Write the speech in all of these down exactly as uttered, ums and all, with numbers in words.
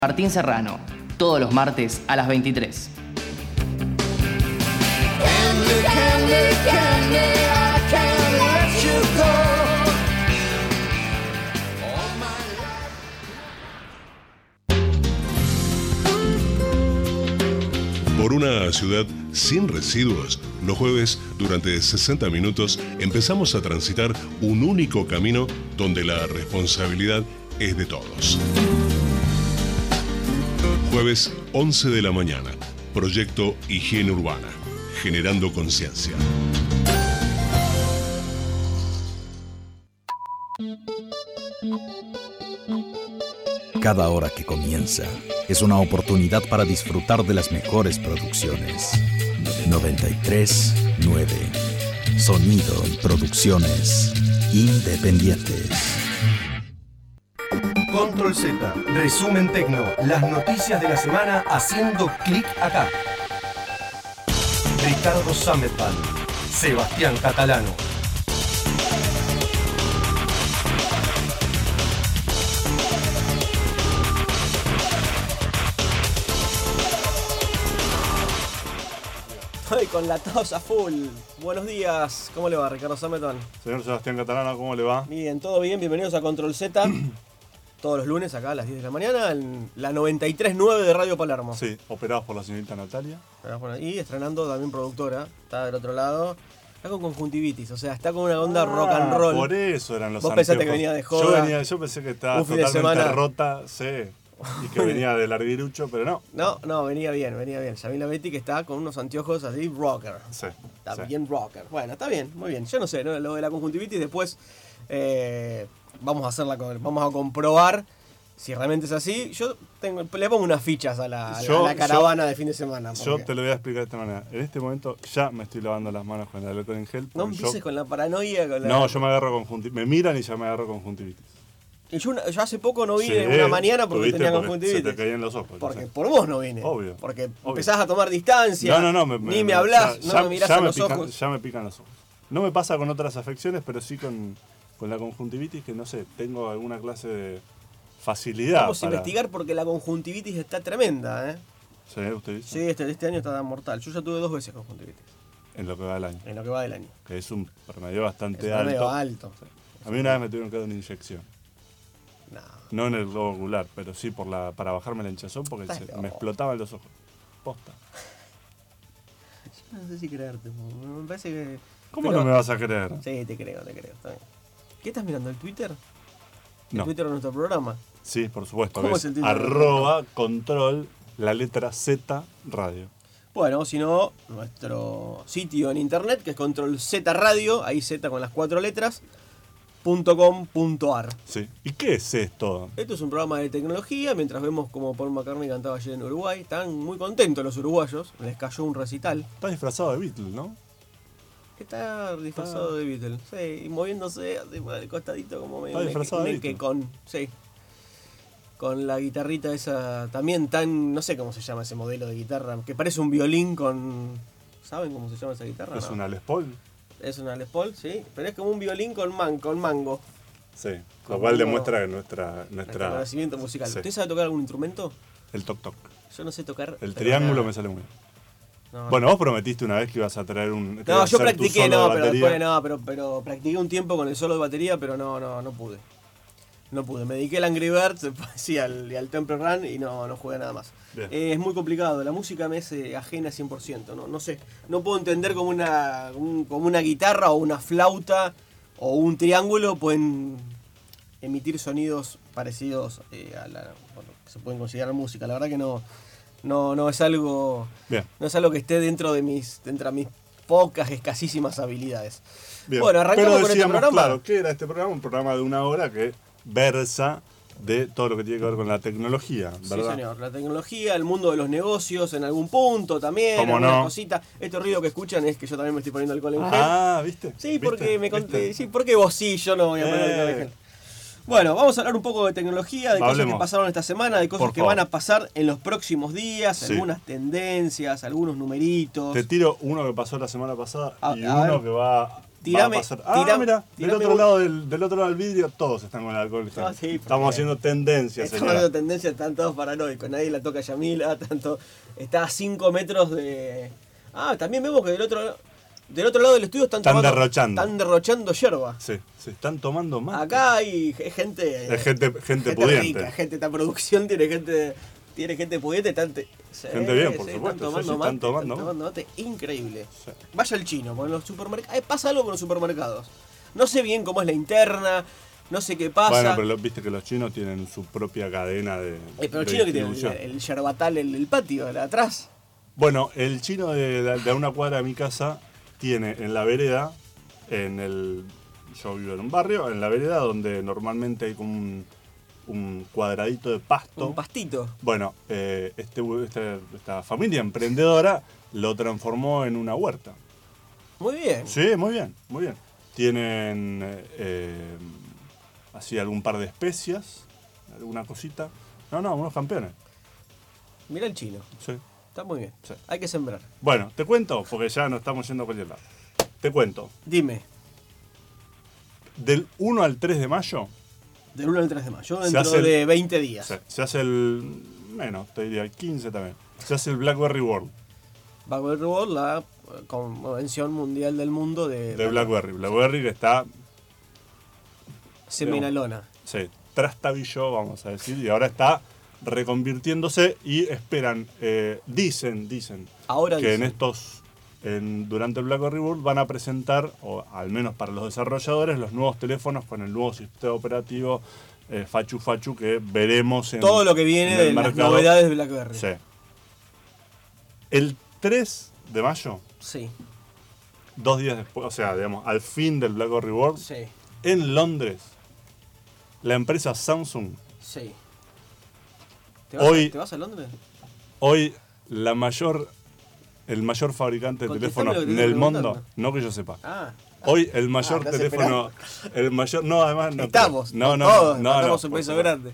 Martín Serrano, todos los martes a las veintitrés. Candy, candy, candy, I can't let you go. Por una ciudad sin residuos, los jueves, durante sesenta minutos, empezamos a transitar un único camino donde la responsabilidad es de todos. Jueves, once de la mañana. Proyecto Higiene Urbana. Generando conciencia. Cada hora que comienza es una oportunidad para disfrutar de las mejores producciones. noventa y tres nueve. Sonido y producciones independientes. Control Z, resumen tecno, las noticias de la semana haciendo clic acá. Ricardo Sametban, Sebastián Catalano. Estoy con la tos a full. Buenos días. ¿Cómo le va, Ricardo Sametban? Señor Sebastián Catalano, ¿cómo le va? Bien, todo bien. Bienvenidos a Control Z. Todos los lunes acá a las diez de la mañana en la noventa y tres nueve de Radio Palermo. Sí, operados por la señorita Natalia. Y estrenando también productora. Está del otro lado. Está con conjuntivitis, o sea, está con una onda ah, rock and roll. Por eso eran los Vos anteojos. pensaste que venía de joda. Yo, venía, yo pensé que estaba totalmente semana... rota, sí. Y que venía del larguirucho, pero no. No, no, venía bien, venía bien. Yamila Betty que está con unos anteojos así rocker. Sí. Está sí. bien rocker. Bueno, está bien, muy bien. Yo no sé, ¿no? Lo de la conjuntivitis después eh, vamos a hacerla, vamos a comprobar si realmente es así. Yo tengo, le pongo unas fichas a la, yo, a la caravana yo, de fin de semana. Porque... Yo te lo voy a explicar de esta manera. En este momento ya me estoy lavando las manos con el alcohol en gel. No empieces yo... con la paranoia. Con la... No, yo me agarro conjuntivitis. Me miran y ya me agarro conjuntivitis. Y yo, yo hace poco no vine sí, una mañana porque tenía conjuntivitis. Se te caían los ojos. Porque por vos no vine. Obvio. Porque obvio. empezás a tomar distancia. No, no, no. Me, ni me, me hablás, ya, no ya, me mirás ya a me los pican, ojos. Ya me pican los ojos. No me pasa con otras afecciones, pero sí con, con la conjuntivitis, que no sé, tengo alguna clase de facilidad. Vamos para... a investigar porque la conjuntivitis está tremenda, ¿eh? ¿Sí? ¿Usted dice? Sí, este, este año está mortal. Yo ya tuve dos veces conjuntivitis. En lo que va del año. En lo que va del año. Que es un promedio bastante es alto. promedio alto. Sí. A mí una vez me tuvieron que dar una inyección. No. No en el globo ocular, pero sí por la, para bajarme la hinchazón porque se, me explotaban los ojos. Posta. Yo no sé si creerte, me parece que... ¿Cómo pero... no me vas a creer? Sí, te creo, te creo. Está bien. ¿Qué estás mirando? ¿El Twitter? ¿El no. Twitter de nuestro programa? Sí, por supuesto. ¿Cómo es es el Twitter? Arroba control la letra Z radio. Bueno, si no, nuestro sitio en internet que es Control Z Radio, ahí Z con las cuatro letras. .com.ar. Sí. ¿Y qué es esto? Esto es un programa de tecnología, mientras vemos como Paul McCartney cantaba ayer en Uruguay. Están muy contentos los uruguayos, les cayó un recital. Está disfrazado de Beatle, ¿no? Está disfrazado ah. de Beatle, sí, y moviéndose así por el costadito como medio. Está disfrazado de que con, sí. Con la guitarrita esa, también tan, no sé cómo se llama ese modelo de guitarra, que parece un violín con... ¿Saben cómo se llama esa guitarra? Es no? una Les Paul. Es una Les Paul, sí, pero es como un violín con, man, con mango. Sí, lo cual demuestra nuestra... nuestra conocimiento musical. Sí. ¿Usted sabe tocar algún instrumento? El toc toc. Yo no sé tocar... El triángulo nada. Me sale muy bien. No, bueno, vos prometiste una vez que ibas a traer un... No, yo practiqué, no, pero después no, pero, pero practiqué un tiempo con el solo de batería, pero no, no, no pude. No pude. Me dediqué al Angry Birds, sí, al, al Temple Run y no, no jugué nada más. Eh, es muy complicado. La música me es eh, ajena cien por ciento. No, no sé. No puedo entender cómo una, un, como una guitarra o una flauta o un triángulo pueden emitir sonidos parecidos eh, a la bueno, que se pueden considerar música. La verdad que no, no, no es algo. Bien. No es algo que esté dentro de mis, dentro de mis pocas, escasísimas habilidades. Bien. Bueno, arrancamos Pero con este programa. Claro, ¿qué era este programa? Un programa de una hora que versa de todo lo que tiene que ver con la tecnología, ¿verdad? Sí, señor. La tecnología, el mundo de los negocios en algún punto también, ¿Cómo algunas no? cositas. Este ruido que escuchan es que yo también me estoy poniendo alcohol en gel. Ah, ¿viste? Sí, ¿Viste? porque me conté, ¿Viste? sí, porque vos sí, yo no voy a poner eh. alcohol en gel. Bueno, vamos a hablar un poco de tecnología, de Hablemos. cosas que pasaron esta semana, de cosas Por que favor. van a pasar en los próximos días, Sí. algunas tendencias, algunos numeritos. Te tiro uno que pasó la semana pasada A- y a uno ver. que va Tirame, va a pasar. Ah, tirame, mira, del tirame otro un- lado del, del otro lado del vidrio todos están con el alcohol gel. Ah, sí, Estamos porque- haciendo tendencia, Estamos señora. viendo tendencia, están todos paranoicos. Nadie la toca a Yamila, tanto. Está a cinco metros de. Ah, también vemos que del otro, del otro lado del estudio están, Están tomando- derrochando. Están derrochando yerba. Sí, se están tomando más. Acá hay gente. Es gente, gente pudiente. rica, gente, esta producción tiene gente. Tiene gente pudiente, están te- sí, Gente bien, por sí, supuesto, Están tomando sí, sí, mate, están tomando. están tomando mate, increíble. Sí. Vaya al chino, con los supermercados. Eh, pasa algo con los supermercados. No sé bien cómo es la interna, no sé qué pasa. Bueno, pero lo- viste que los chinos tienen su propia cadena de. Eh, pero el de chino que tiene el, distribución. el yerbatal, el, el patio, el de atrás. Bueno, el chino de, de, de una cuadra de mi casa tiene en la vereda, en el. Yo vivo en un barrio, en la vereda donde normalmente hay como un, un cuadradito de pasto. Un pastito. Bueno, eh, este, este- esta familia emprendedora lo transformó en una huerta. Muy bien. Sí, muy bien, muy bien. Tienen eh, así algún par de especias, alguna cosita. No, no, unos campeones. Mira el chino. Sí. Está muy bien. Sí. Hay que sembrar. Bueno, te cuento, porque ya no estamos yendo a cualquier lado. Te cuento. Dime, Del uno al tres de mayo del uno al tres de mayo, Se dentro hace el- de veinte días. se, se hace el. Menos, te diría, el quince también. Se hace el Blackberry World Blackberry World, la eh, convención mundial del mundo de, de Blackberry. Blackberry que está, Seminalona. sí, trastabilló, vamos a decir, y ahora está reconvirtiéndose y esperan, eh, dicen, dicen, Ahora que en dicen. estos, en, durante el BlackBerry World van a presentar, o al menos para los desarrolladores, los nuevos teléfonos con el nuevo sistema operativo eh, Fachu Fachu que veremos en Todo lo que viene en el de las mercado. novedades de BlackBerry. Sí. El tres de mayo, Sí, dos días después, o sea, digamos, al fin del BlackBerry World, sí, en Londres, la empresa Samsung, sí. ¿Te vas, Hoy- a, ¿Te vas a Londres? hoy la mayor, el mayor fabricante de Contestame teléfonos lo que te del estoy mundo, preguntando. no que yo sepa. Ah, Hoy el mayor Ah, estás teléfono, el mayor, no, además no. estamos. no, no, todos, no, no, estamos no, un por beso favor. grande.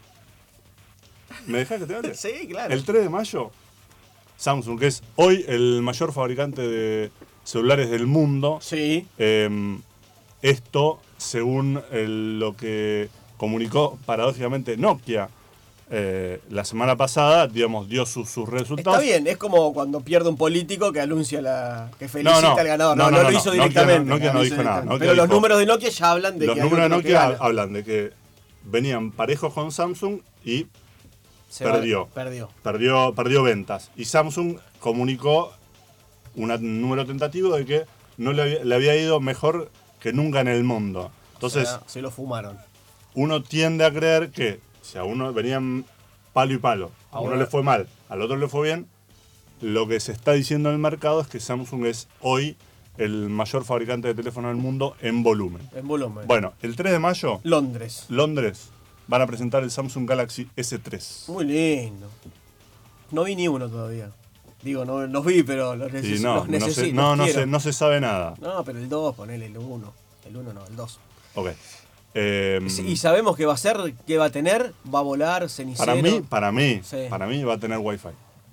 ¿Me dejás que te hable? Sí, claro. El tres de mayo, Samsung, que es hoy el mayor fabricante de celulares del mundo, Sí, eh, esto según el- lo que comunicó paradójicamente Nokia eh, la semana pasada, digamos, dio sus, sus resultados. está bien. Es como cuando pierde un político que anuncia la. que felicita No, no. al ganador. No, No, no, no, no, lo no. hizo Nokia no- directamente. Nokia no lo dijo hizo nada. directamente. Nokia Pero los dijo- números de Nokia ya hablan de Los que hay números de otro que Nokia gana. hablan de que venían parejos con Samsung y Se va- perdió. Perdió. perdió, perdió ventas. Y Samsung comunicó una- un número tentativo de que no le había, le había ido mejor que nunca en el mundo. Entonces, O sea, se lo fumaron. uno tiende a creer que si a uno venían palo y palo, a uno Ahora- le fue mal, al otro le fue bien, lo que se está diciendo en el mercado es que Samsung es hoy el mayor fabricante de teléfonos del mundo en volumen. En volumen. Bueno, el tres de mayo, Londres. Londres van a presentar el Samsung Galaxy S tres. Muy lindo. No vi ni uno todavía. Digo, no los vi, pero los, neces Y no, los no, se, necesito. no, los no, quiero. se, no se sabe nada. No, pero el dos, ponele el uno. El uno no, el dos. Ok. Eh, Y sabemos que va a ser, que va a tener, va a volar, cenicero. para mí, para mí, Sí. para mí va a tener Wi-Fi.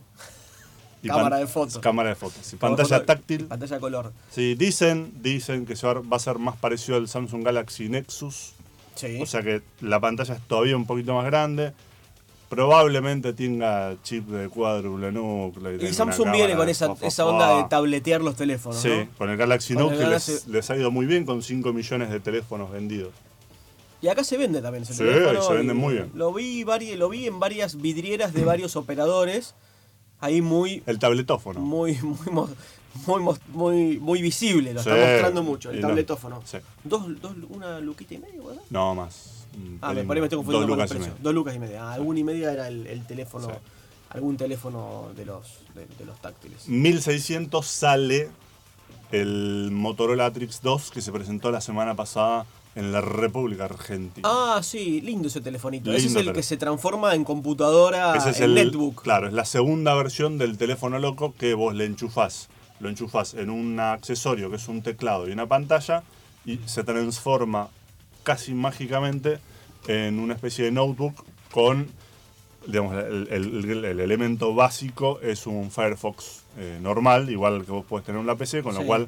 Y Cámara pan- de fotos. Cámara de fotos. Y Cámara de pantalla foto- táctil. Pantalla color. Sí, dicen, dicen que se va va a ser más parecido al Samsung Galaxy Nexus. Sí. O sea que la pantalla es todavía un poquito más grande. Probablemente tenga chip de cuádruple núcleo. y tenga Samsung una viene cámara con de esa, fa, fa, esa fa. onda de tabletear los teléfonos, Sí, ¿no? con el Galaxy Con el Note que les, Galaxy- les ha ido muy bien con cinco millones de teléfonos vendidos. Y acá se vende también ese Sí, teléfono. ahí se vende y muy bien. Lo vi, vari- lo vi en varias vidrieras de varios operadores. Ahí muy, El tabletófono. muy, muy, mo- muy, mo- muy, muy visible. Lo Sí, está mostrando mucho, el y no. tabletófono. Sí. Dos, dos, una luquita y media, ¿verdad? No, más. Un Ah, me, pelín por ahí me estoy más. confundiendo Dos con el lucas y precio. media. Dos lucas y media. Ah, una y media era el, el teléfono, Sí. algún teléfono de los, de, de los táctiles. mil seiscientos sale el Motorola Atrix dos que se presentó la semana pasada en la República Argentina. Ah, sí, lindo ese telefonito. Ese es Lindo el que teléfono. se transforma en computadora, Ese es en el netbook. Claro, es la segunda versión del teléfono loco que vos le enchufás. Lo enchufás en un accesorio que es un teclado y una pantalla y se transforma casi mágicamente en una especie de notebook con, digamos, el, el- el- el elemento básico es un Firefox eh, normal, igual que vos podés tener en la P C, con Sí. lo cual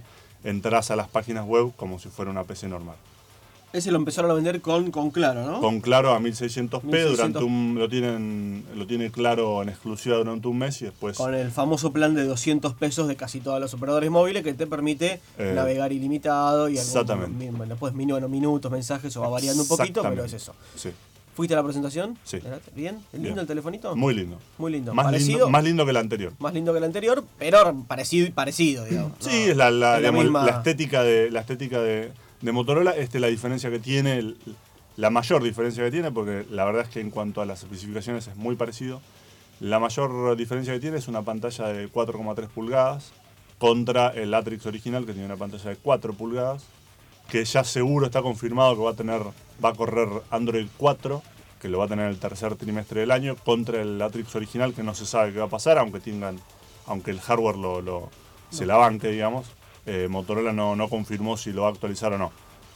entrás a las páginas web como si fuera una P C normal. Ese lo empezaron a vender con, con Claro, ¿no? Con Claro a mil seiscientos p, mil seiscientos. durante un, lo tienen lo tiene Claro en exclusiva durante un mes y después... Con el famoso plan de doscientos pesos de casi todos los operadores móviles que te permite Eh, navegar ilimitado y exactamente. algún, bueno, después bueno, minutos, mensajes, o va variando un poquito, pero es eso. Sí. ¿Fuiste a la presentación? Sí. ¿Bien? ¿Es lindo Bien. el telefonito? Muy lindo. Muy lindo. Más ¿Parecido? lindo, más lindo que el anterior. Más lindo que el anterior, pero parecido, parecido digamos. Sí, No, es la, la, es la digamos, misma- la estética de la estética de, de Motorola. Esta es la diferencia que tiene, el- la mayor diferencia que tiene, porque la verdad es que en cuanto a las especificaciones es muy parecido. La mayor diferencia que tiene es una pantalla de cuatro coma tres pulgadas contra el Atrix original, que tiene una pantalla de cuatro pulgadas, que ya seguro está confirmado que va a tener, va a correr Android cuatro, que lo va a tener el tercer trimestre del año, contra el Atrix original, que no se sabe qué va a pasar, aunque tengan, aunque el hardware lo, lo se la banque, digamos. Eh, Motorola no, no confirmó si lo va a actualizar o no.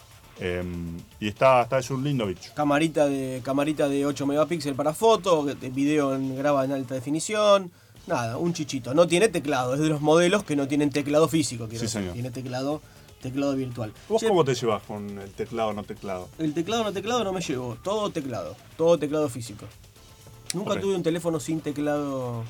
Eh, y está, está es un lindo bicho. Camarita de, camarita de ocho megapíxeles para foto, de video en, graba en alta definición. Nada, un chichito. No tiene teclado, es de los modelos que no tienen teclado físico, quiero Sí, decir. señor. Tiene teclado, teclado virtual. ¿Vos Che, cómo te llevas con el teclado o no teclado? El teclado no teclado no me llevo, todo teclado, todo teclado físico. Nunca Ok. tuve un teléfono sin teclado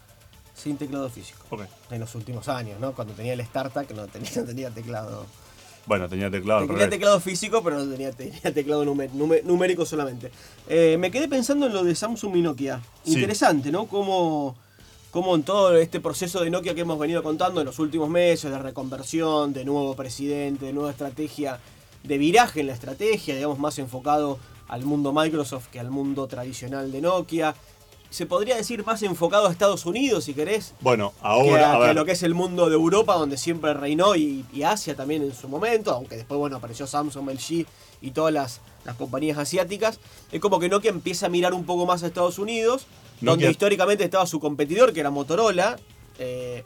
sin teclado físico. Ok. En los últimos años, ¿no? Cuando tenía el StarTAC no tenía, no tenía teclado. Bueno, tenía teclado al Tenía revés. teclado físico, pero no tenía, tenía teclado numé- numé- numérico solamente. Eh, me quedé pensando en lo de Samsung y Nokia. Sí. Interesante, ¿no? Cómo, cómo en todo este proceso de Nokia que hemos venido contando en los últimos meses, de reconversión, de nuevo presidente, de nueva estrategia, de viraje en la estrategia, digamos, más enfocado al mundo Microsoft que al mundo tradicional de Nokia. Se podría decir más enfocado a Estados Unidos, si querés, Bueno, que ahora, a, a que a ver, lo que es el mundo de Europa, donde siempre reinó, y, y Asia también en su momento, aunque después, bueno, apareció Samsung, L G y todas las, las compañías asiáticas. Es como que Nokia empieza a mirar un poco más a Estados Unidos, donde Nokia- históricamente estaba su competidor, que era Motorola, eh,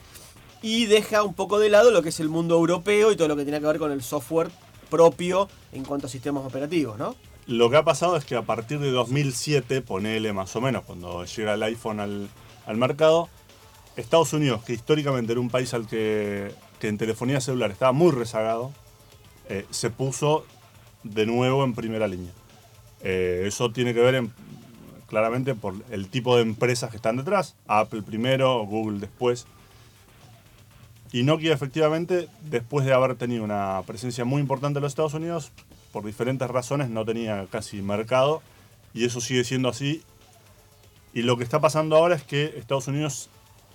y deja un poco de lado lo que es el mundo europeo y todo lo que tiene que ver con el software propio en cuanto a sistemas operativos, ¿no? lo que ha pasado es que a partir de dos mil siete, ponele más o menos, cuando llega el iPhone al, al mercado, Estados Unidos, que históricamente era un país al que, que en telefonía celular estaba muy rezagado, eh, se puso de nuevo en primera línea. Eh, eso tiene que ver en, claramente por el tipo de empresas que están detrás. Apple primero, Google después. Y Nokia efectivamente, después de haber tenido una presencia muy importante en los Estados Unidos, por diferentes razones no tenía casi mercado, y eso sigue siendo así. Y lo que está pasando ahora es que Estados Unidos,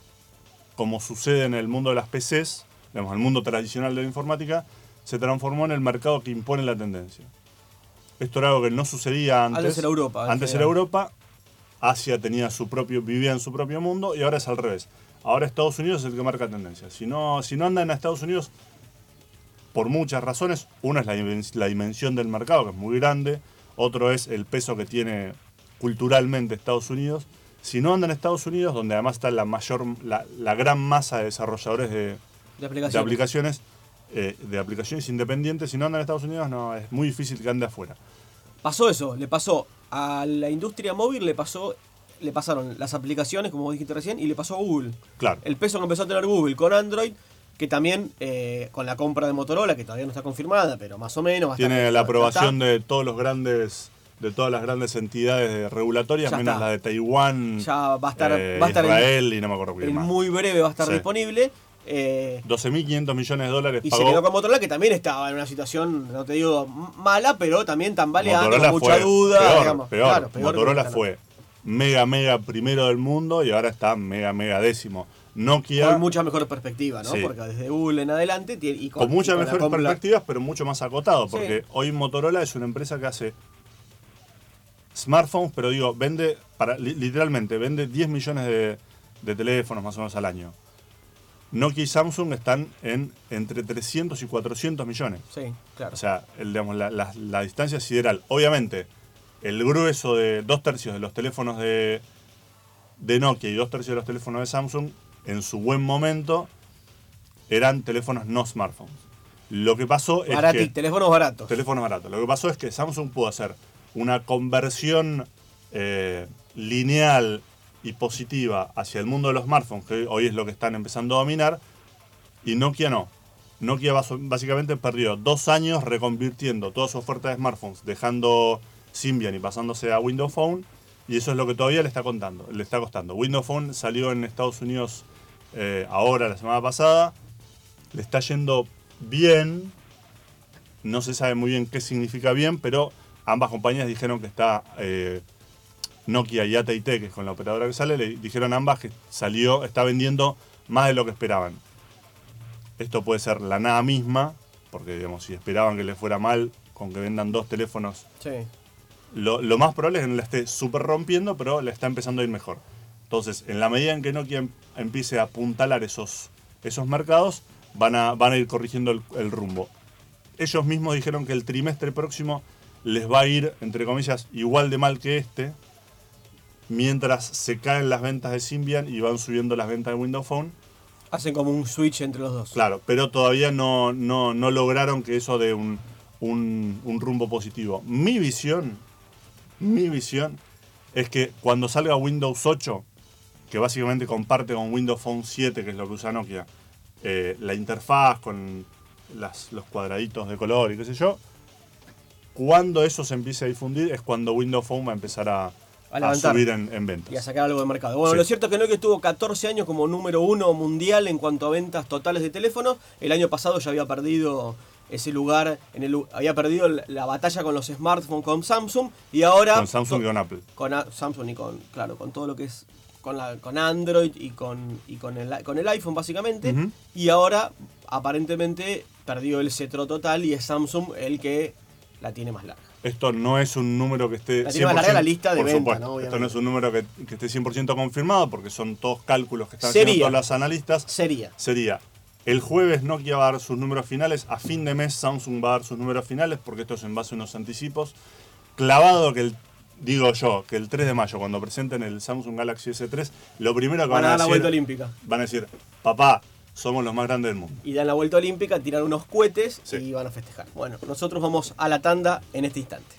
como sucede en el mundo de las P Cs, digamos, el mundo tradicional de la informática, se transformó en el mercado que impone la tendencia. Esto era algo que no sucedía antes. Antes era Europa, en Antes era general. Europa, Asia tenía su propio, vivía en su propio mundo, y ahora es al revés. Ahora Estados Unidos es el que marca tendencia. Si no, si no andan a Estados Unidos, por muchas razones, una es la, dimen- la dimensión del mercado, que es muy grande, otro es el peso que tiene culturalmente Estados Unidos. Si no andan a Estados Unidos, donde además está la mayor, la, la gran masa de desarrolladores de, De aplicaciones. de aplicaciones, eh, de aplicaciones independientes, si no andan a Estados Unidos, no, es muy difícil que ande afuera. Pasó eso, le pasó a la industria móvil, le pasó, le pasaron las aplicaciones, como vos dijiste recién, y le pasó a Google. Claro. El peso que empezó a tener Google con Android, que también eh, con la compra de Motorola, que todavía no está confirmada, pero más o menos va a estar- Tiene la ya aprobación está. de todos los grandes, de todas las grandes entidades regulatorias, Ya menos está. la de Taiwán, Ya va a estar, eh, va a estar en- Israel y no me acuerdo qué en más. muy breve va a estar Sí. disponible. eh, doce mil quinientos millones de dólares y se pagó. quedó con Motorola, que también estaba en una situación, no te digo m- mala, pero también tambaleante, Motorola con mucha fue duda. peor, digamos. peor. Claro, peor que Motorola Motorola. fue mega, mega primero del mundo y ahora está mega, mega décimo. Nokia, Con muchas mejores perspectivas, ¿no? Sí. Porque desde Google en adelante tiene, y con, con, muchas y con la mejores compra- perspectivas, pero mucho más acotado, porque Sí. hoy Motorola es una empresa que hace smartphones, pero digo, vende, para, li- literalmente, vende diez millones de, de teléfonos más o menos al año. Nokia y Samsung están en entre trescientos y cuatrocientos millones. Sí, claro. O sea, el, digamos, la, la- la distancia es sideral. Obviamente, el grueso de dos tercios de los teléfonos de, de Nokia y dos tercios de los teléfonos de Samsung, en su buen momento, eran teléfonos no smartphones. Lo que pasó es Barati- que... teléfonos baratos. Teléfonos baratos. Lo que pasó es que Samsung pudo hacer una conversión eh, lineal y positiva hacia el mundo de los smartphones, que hoy es lo que están empezando a dominar, y Nokia no. Nokia básicamente perdió dos años reconvirtiendo toda su oferta de smartphones, dejando Symbian y pasándose a Windows Phone, y eso es lo que todavía le está contando, le está costando. Windows Phone salió en Estados Unidos eh, ahora, la semana pasada, le está yendo bien, no se sabe muy bien qué significa bien, pero ambas compañías dijeron que está... Eh, Nokia y A T and T, que es con la operadora que sale, le dijeron ambas que salió, está vendiendo más de lo que esperaban. Esto puede ser la nada misma, porque digamos, si esperaban que le fuera mal con que vendan dos teléfonos, sí. lo, lo más probable es que no la esté súper rompiendo, pero le está empezando a ir mejor. Entonces, en la medida en que Nokia em, empiece a apuntalar esos, esos mercados, van a, van a ir corrigiendo el, el rumbo. Ellos mismos dijeron que el trimestre próximo les va a ir, entre comillas, igual de mal que este, mientras se caen las ventas de Symbian y van subiendo las ventas de Windows Phone. Hacen como un switch entre los dos. Claro, pero todavía no, no, no lograron que eso dé un, un, un rumbo positivo. Mi visión, mi visión es que cuando salga Windows ocho, que básicamente comparte con Windows Phone siete, que es lo que usa Nokia, eh, la interfaz con las, los cuadraditos de color y qué sé yo, cuando eso se empiece a difundir es cuando Windows Phone va a empezar a... A, a subir en, en ventas. Y a sacar algo de mercado. Bueno, sí. Lo cierto es que Nokia estuvo catorce años como número uno mundial en cuanto a ventas totales de teléfonos. El año pasado ya había perdido ese lugar, en el había perdido la batalla con los smartphones con Samsung y ahora... Con Samsung y con Apple. Con a, Samsung y con, claro, con todo lo que es... Con, la, con Android y con, y con, el, con el iPhone básicamente. Uh-huh. Y ahora aparentemente perdió el cetro total y es Samsung el que la tiene más larga. Esto no es un número que esté... La tiene más larga la lista de ventas, ¿no? Esto no es un número que, que esté cien por ciento confirmado porque son todos cálculos que están Sería. haciendo todos los analistas. Sería. Sería. El jueves Nokia va a dar sus números finales. A fin de mes Samsung va a dar sus números finales porque esto es en base a unos anticipos. Clavado que el... Digo yo, que el tres de mayo, cuando presenten el Samsung Galaxy S tres, lo primero que van, van a, a dar decir... la vuelta olímpica. Van a decir, papá, somos los más grandes del mundo. Y dan la vuelta olímpica, tiran unos cohetes sí. y van a festejar. Bueno, nosotros vamos a la tanda en este instante.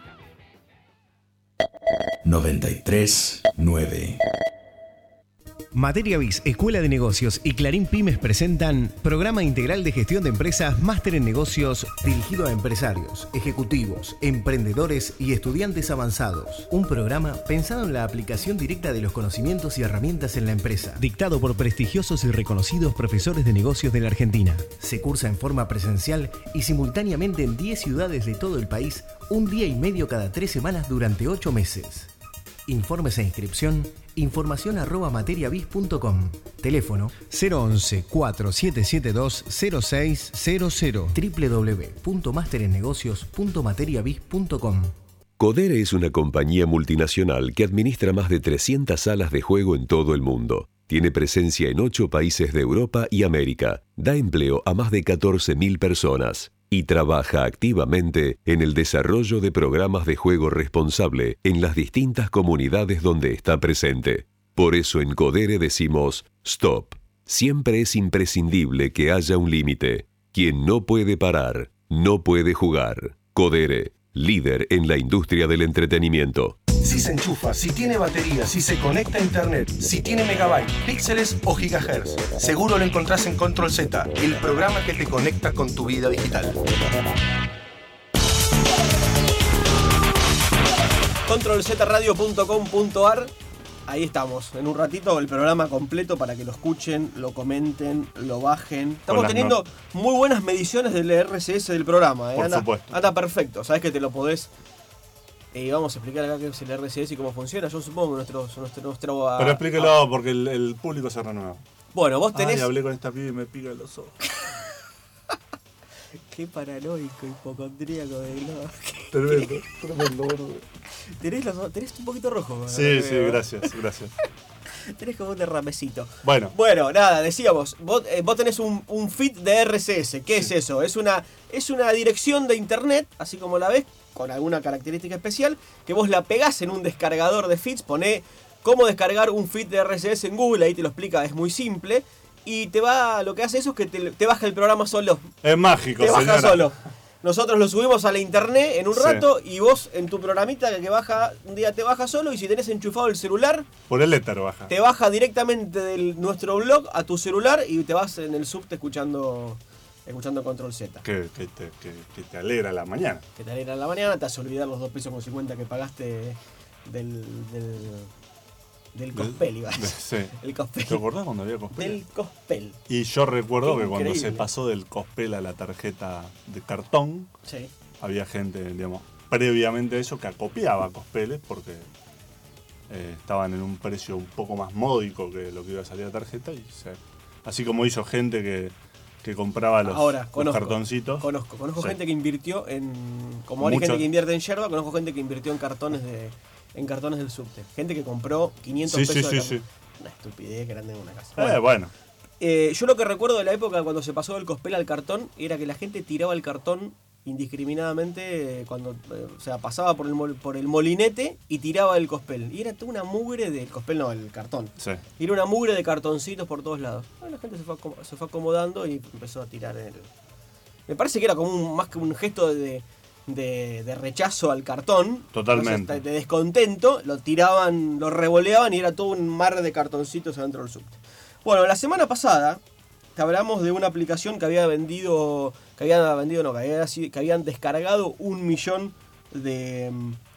noventa y tres nueve. MateriaBiz, Escuela de Negocios y Clarín Pymes presentan Programa Integral de Gestión de Empresas Máster en Negocios dirigido a empresarios, ejecutivos, emprendedores y estudiantes avanzados. Un programa pensado en la aplicación directa de los conocimientos y herramientas en la empresa. Dictado por prestigiosos y reconocidos profesores de negocios de la Argentina. Se cursa en forma presencial y simultáneamente en diez ciudades de todo el país, un día y medio cada tres semanas durante ocho meses. Informes e inscripción, información arroba materiabiz punto com. Teléfono cero once, cuatro siete siete dos, cero seis cero cero. doble u doble u doble u punto master en negocios punto materiabiz punto com. Codere es una compañía multinacional que administra más de trescientas salas de juego en todo el mundo. Tiene presencia en ocho países de Europa y América. Da empleo a más de catorce mil personas. Y trabaja activamente en el desarrollo de programas de juego responsable en las distintas comunidades donde está presente. Por eso en Codere decimos stop. Siempre es imprescindible que haya un límite. Quien no puede parar, no puede jugar. Codere, líder en la industria del entretenimiento. Si se enchufa, si tiene batería, si se conecta a internet, si tiene megabytes, píxeles o gigahertz, seguro lo encontrás en Control Z, el programa que te conecta con tu vida digital. control z radio punto com punto a r. Ahí estamos, en un ratito el programa completo para que lo escuchen, lo comenten, lo bajen. Estamos teniendo no. muy buenas mediciones del R S S del programa. ¿eh? Por anda, supuesto. Anda perfecto, sabes que te lo podés... Eh, vamos a explicar acá qué es el R S S y cómo funciona. Yo supongo que nuestro... nuestro, nuestro Pero explíquelo a... porque el, el público se renueva. Bueno, vos tenés... Ay, hablé con esta piba y me pica los ojos. Qué paranoico, hipocondríaco de globo. Tremendo, tremendo, boludo. Tenés, los, tenés un poquito rojo. Sí, sí, gracias, gracias. Tenés como un derramecito. Bueno. Bueno, nada, decíamos, vos, eh, vos tenés un, un feed de R S S. ¿Qué sí. es eso? Es una, es una dirección de internet, así como la ves, con alguna característica especial, que vos la pegás en un descargador de feeds, poné cómo descargar un feed de R S S en Google, ahí te lo explica, es muy simple. Y te va, lo que hace eso es que te, te baja el programa solo. Es mágico, Te baja señora. solo. Nosotros lo subimos a la internet en un Sí. rato y vos en tu programita que baja, un día te baja solo y si tenés enchufado el celular, Por el éter baja. te baja directamente de nuestro blog a tu celular y te vas en el subte escuchando escuchando Control Z. Que, que, te, que, que te alegra la mañana. Que te alegra la mañana, te hace olvidar los dos pesos con cincuenta que pagaste del... del Del cospel, iba a decir. Sí. El cospel. ¿Te acordás cuando había cospel? Del cospel. Y yo recuerdo Qué que cuando increíble. se pasó del cospel a la tarjeta de cartón, Sí. había gente, digamos, previamente a eso que acopiaba cospeles porque eh, estaban en un precio un poco más módico que lo que iba a salir la tarjeta. Y se, así como hizo gente que, que compraba los, Ahora, los conozco, cartoncitos. Conozco, conozco Sí. gente que invirtió en... Como ahora hay Mucho. gente que invierte en yerba, conozco gente que invirtió en cartones de en cartones del subte. Gente que compró quinientos Sí, pesos sí, de sí, cartón. Una estupidez grande en una casa. Eh, bueno. Eh, yo lo que recuerdo de la época cuando se pasó del cospel al cartón era que la gente tiraba el cartón indiscriminadamente eh, cuando eh, o sea, pasaba por el, mol- por el molinete y tiraba el cospel. Y era toda una mugre del cospel, no, el cartón. Sí. Y era una mugre de cartoncitos por todos lados. Bueno, la gente se fue, acom- se fue acomodando y empezó a tirar el... Me parece que era como un, más que un gesto de, de, de rechazo al cartón. Totalmente. Entonces, de descontento, lo tiraban, lo revoleaban y era todo un mar de cartoncitos adentro del subte. Bueno, la semana pasada te hablamos de una aplicación que había vendido, que había vendido, no, que, había, sido- que habían descargado un millón de,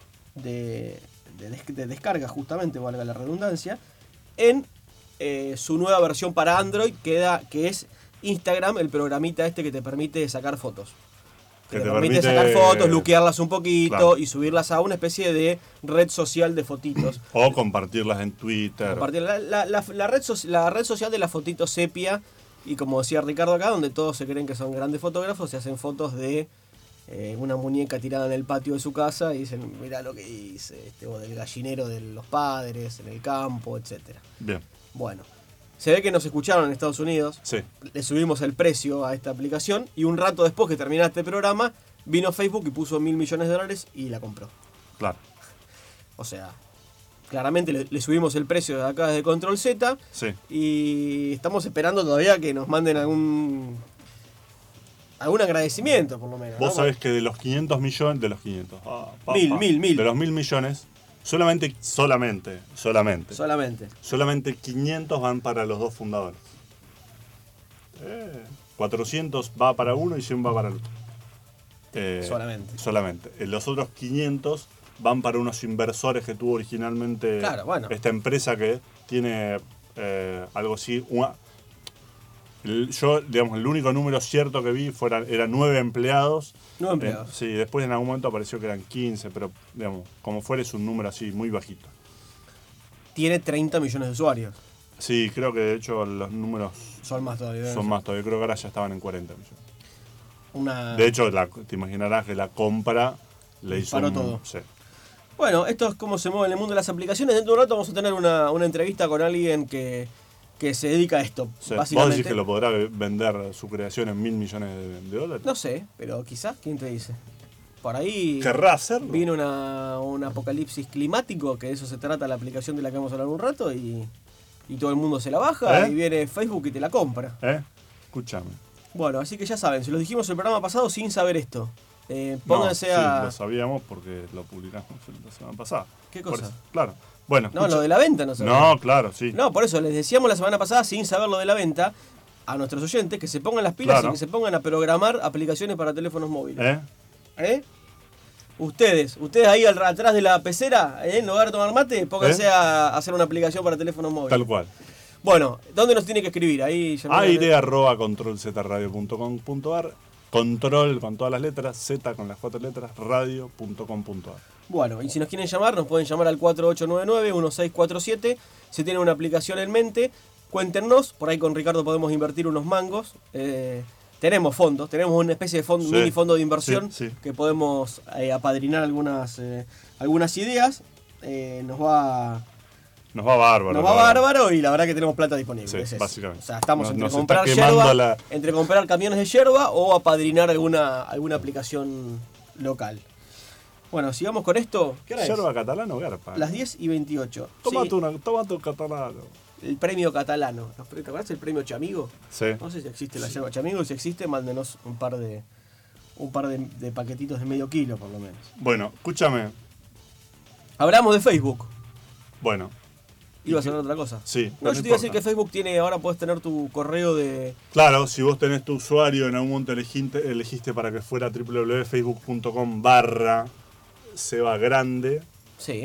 de, de, des- de descargas, justamente, valga la redundancia, en eh, su nueva versión para Android, que, da, que es Instagram, el programita este que te permite sacar fotos. Que te, te permite, permite- sacar fotos, luquearlas un poquito Claro. y subirlas a una especie de red social de fotitos. O compartirlas en Twitter. Compartir la, la, la, la red so- la red social de la fotito sepia, y como decía Ricardo acá, donde todos se creen que son grandes fotógrafos, se hacen fotos de eh, una muñeca tirada en el patio de su casa y dicen, mirá lo que hice, este, o del gallinero de los padres, en el campo, etcétera. Bien. Bueno, se ve que nos escucharon en Estados Unidos, Sí. le subimos el precio a esta aplicación y un rato después que terminara este programa, vino Facebook y puso mil millones de dólares y la compró. Claro. O sea, claramente le, le subimos el precio de acá desde Control Z. Sí. Y estamos esperando todavía que nos manden algún algún agradecimiento, por lo menos. Vos ¿no? sabés que de los quinientos millones, de los quinientos, ah, pa, Mil, pa, mil, mil. de los mil millones, Solamente, solamente, solamente. Solamente. Solamente quinientos van para los dos fundadores. Eh, cuatrocientos va para uno y cien va para el otro. Eh, solamente. Solamente. Eh, Los otros quinientos van para unos inversores que tuvo originalmente claro, bueno. esta empresa que tiene eh, algo así. Una, el, yo, digamos, el único número cierto que vi fueran, eran nueve empleados. Nueve empleados. Eh, sí, después en algún momento apareció que eran quince, pero digamos, como fuera es un número así muy bajito. Tiene treinta millones de usuarios. Sí, creo que de hecho los números son más todavía. Son más todavía, creo que ahora ya estaban en cuarenta millones. Una... De hecho, la, te imaginarás que la compra le hizo Paró un, todo. Sí. Bueno, esto es cómo se mueve en el mundo de las aplicaciones. Dentro de un rato vamos a tener una, una entrevista con alguien que, que se dedica a esto. Sí. Básicamente. ¿Vos decís que lo podrá vender su creación en mil millones de, de dólares? No sé, pero quizás, ¿quién te dice? Por ahí querrá hacerlo. Viene una, un apocalipsis climático, que de eso se trata la aplicación de la que vamos a hablar un rato, y, y todo el mundo se la baja, ¿Eh? y viene Facebook y te la compra. ¿Eh? Escúchame. Bueno, así que ya saben, se los dijimos el programa pasado sin saber esto. Eh, pónganse no, a... Sí, lo sabíamos porque lo publicamos la semana pasada. ¿Qué cosa? Eso, claro. Bueno, no, escucha. lo de la venta no sabíamos. No, claro, sí. No, por eso les decíamos la semana pasada, sin saber lo de la venta, a nuestros oyentes que se pongan las pilas claro. y que se pongan a programar aplicaciones para teléfonos móviles. ¿Eh? ¿Eh? Ustedes, ustedes ahí al, atrás de la pecera, ¿eh? En lugar de tomar mate, pónganse ¿Eh? a hacer una aplicación para teléfonos móviles. Tal cual. Bueno, ¿dónde nos tiene que escribir? Ahí aire arroba control z radio punto com punto ar, control con todas las letras, z con las cuatro letras, radio punto com punto ar. Bueno, y si nos quieren llamar, nos pueden llamar al cuatro ocho nueve nueve uno seis cuatro siete. Si tienen una aplicación en mente, cuéntenos. Por ahí con Ricardo podemos invertir unos mangos. Eh, tenemos fondos, tenemos una especie de fondo, sí, mini fondo de inversión sí, sí. que podemos eh, apadrinar algunas, eh, algunas ideas. Eh, nos va... Nos va bárbaro. Nos va bárbaro y la verdad que tenemos plata disponible. Sí, es básicamente. O sea, estamos nos, entre, nos comprar yerba, la... entre comprar camiones de yerba o apadrinar alguna, alguna aplicación local. Bueno, sigamos con esto. ¿Qué hora ¿Yerba es? catalano o garpa? Las diez y veintiocho. Toma, sí. tu, toma tu catalano. El premio catalano. ¿Te acuerdas del premio Chamigo? Sí. No sé si existe la yerba Chamigo. Si existe, mándenos un par de un par de, de paquetitos de medio kilo, por lo menos. Bueno, escúchame. Hablamos de Facebook. Bueno. ¿Ibas a hablar otra cosa? Sí. No, yo te iba a decir que Facebook tiene, ahora puedes tener tu correo de... Claro, si vos tenés tu usuario, en algún momento elegiste, elegiste para que fuera doble u doble u doble u punto facebook punto com barra Seba Grande. Sí.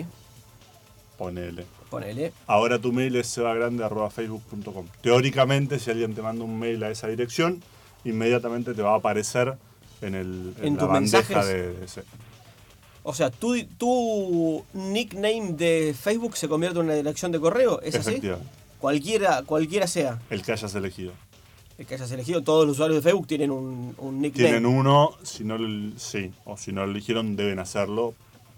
Ponele. Ponele. Ahora tu mail es sebagrande arroba facebook punto com. Teóricamente, si alguien te manda un mail a esa dirección, inmediatamente te va a aparecer en, el, en, ¿En la tus bandeja mensajes? de, de ese. O sea, ¿tu, ¿tu nickname de Facebook se convierte en una dirección de correo? ¿Es así? Efectivamente. Cualquiera, cualquiera sea. El que hayas elegido. El que hayas elegido, todos los usuarios de Facebook tienen un, un nickname. Tienen uno, si no lo, sí, o si no lo eligieron, deben hacerlo.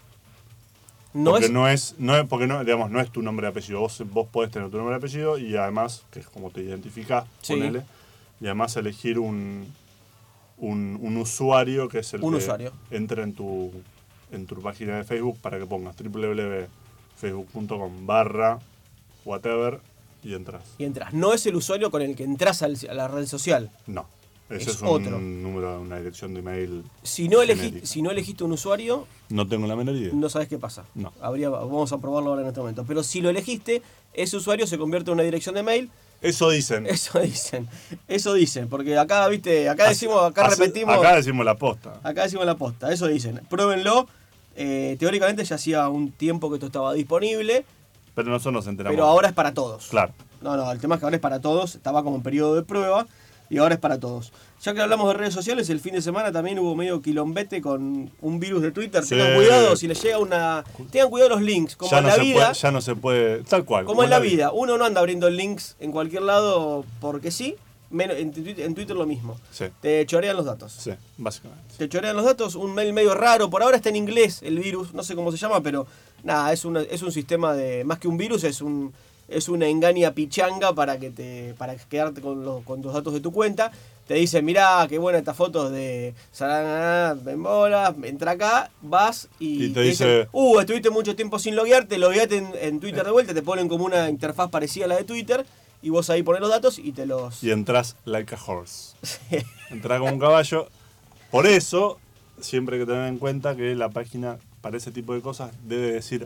No porque es... no es, no es, porque no, digamos, no es tu nombre y apellido. Vos, vos podés tener tu nombre y apellido y además, que es como te identificás, Sí. ponele, y además elegir un, un, un usuario que es el Un que usuario. entra en tu, en tu página de Facebook para que pongas doble u doble u doble u punto facebook punto com barra whatever y entras. Y entras. No es el usuario con el que entras al- a la red social. No. Ese Es es, un otro. número, una dirección de email. Si no, elegí, genérica. si no elegiste un usuario, No tengo la menor idea. no sabes qué pasa. No. Habría, vamos a probarlo ahora en este momento. Pero si lo elegiste, ese usuario se convierte en una dirección de mail. Eso dicen. Eso dicen. Eso dicen. Porque acá, viste, acá decimos, acá Hace- repetimos. Acá decimos la posta. Acá decimos la posta. Eso dicen. Pruébenlo. Eh, teóricamente ya hacía un tiempo que esto estaba disponible. Pero nosotros nos enteramos. Pero ahora es para todos. Claro. No, no, el tema es que ahora es para todos. Estaba como en periodo de prueba y ahora es para todos. Ya que hablamos de redes sociales, el fin de semana también hubo medio quilombete con un virus de Twitter. Sí. Tengan cuidado si les llega una... Tengan cuidado los links, como ya en no la se vida. puede, ya no se puede. Tal cual. Como en la vida. Uno no anda abriendo links en cualquier lado porque sí. Menos, en, Twitter, en Twitter lo mismo. Sí. Te chorean los datos. Sí, básicamente. Te chorean los datos, un mail medio raro. Por ahora está en inglés el virus, no sé cómo se llama, pero nada, es, una, es un sistema de... Más que un virus, es un es una engaña pichanga para que te para quedarte con los, con los datos de tu cuenta. Te dice, mirá, qué buena estas fotos de Sarana, en bola, entra acá, vas y, Y te dice- dicen, uh, estuviste mucho tiempo sin loguearte, logueate en, en Twitter de vuelta, te ponen como una interfaz parecida a la de Twitter y vos ahí pones los datos y te los... Y entras like a horse. Entrás como un caballo. Por eso, siempre hay que tener en cuenta que la página para ese tipo de cosas debe decir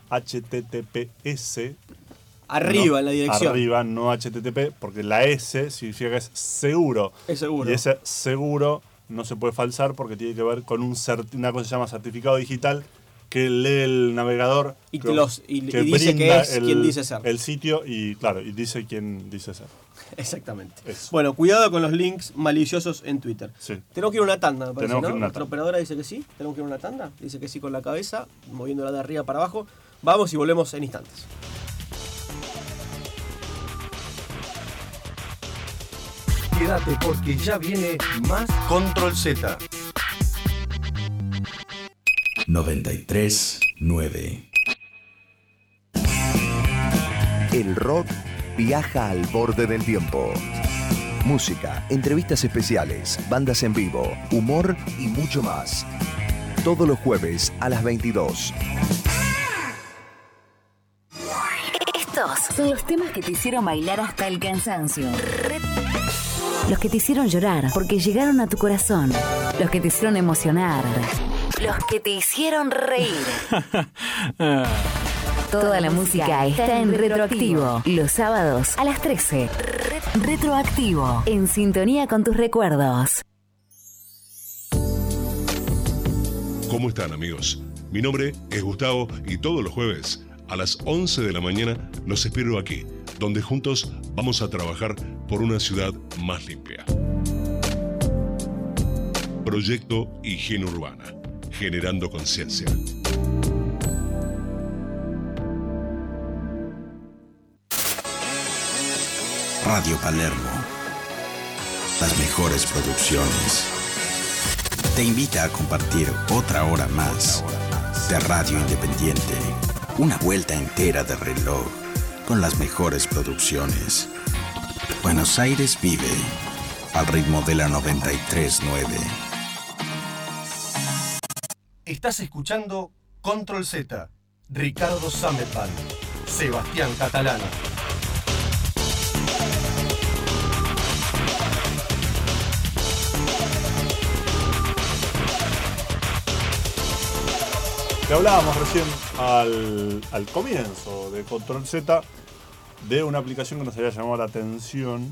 H T T P S. Arriba no, en la dirección. Arriba, no H T T P, porque la S significa que es seguro. Es seguro. Y ese seguro no se puede falsar porque tiene que ver con un certi- una cosa que se llama certificado digital que lee el navegador y, que, los, y, que y dice que es el, quien dice ser. El sitio y, claro, y dice quién dice ser. Exactamente. Eso. Bueno, cuidado con los links maliciosos en Twitter. Sí. Tenemos que ir a una tanda, me parece, Tenemos ¿no? que ir a una Nuestra tanda. operadora dice que sí. Tenemos que ir a una tanda. Dice que sí con la cabeza, moviéndola de arriba para abajo. Vamos y volvemos en instantes. Quédate porque ya viene más Control Z. noventa y tres nueve. El rock viaja al borde del tiempo. Música, entrevistas especiales, bandas en vivo, humor y mucho más. Todos los jueves a las veintidós. Estos son los temas que te hicieron bailar hasta el cansancio. Los que te hicieron llorar porque llegaron a tu corazón. Los que te hicieron emocionar. Los que te hicieron reír. Toda la música está en Retroactivo. Los sábados a las trece. Retroactivo. En sintonía con tus recuerdos. ¿Cómo están, amigos? Mi nombre es Gustavo y todos los jueves a las once de la mañana los espero aquí, donde juntos vamos a trabajar por una ciudad más limpia. Proyecto Higiene Urbana, generando conciencia. Radio Palermo. Las mejores producciones. Te invita a compartir otra hora más de Radio Independiente. Una vuelta entera de reloj con las mejores producciones. Buenos Aires vive al ritmo de la noventa y tres nueve. Estás escuchando Control Z. Ricardo Sametban, Sebastián Catalano. Te hablábamos recién al, al comienzo de Control Z de una aplicación que nos había llamado la atención,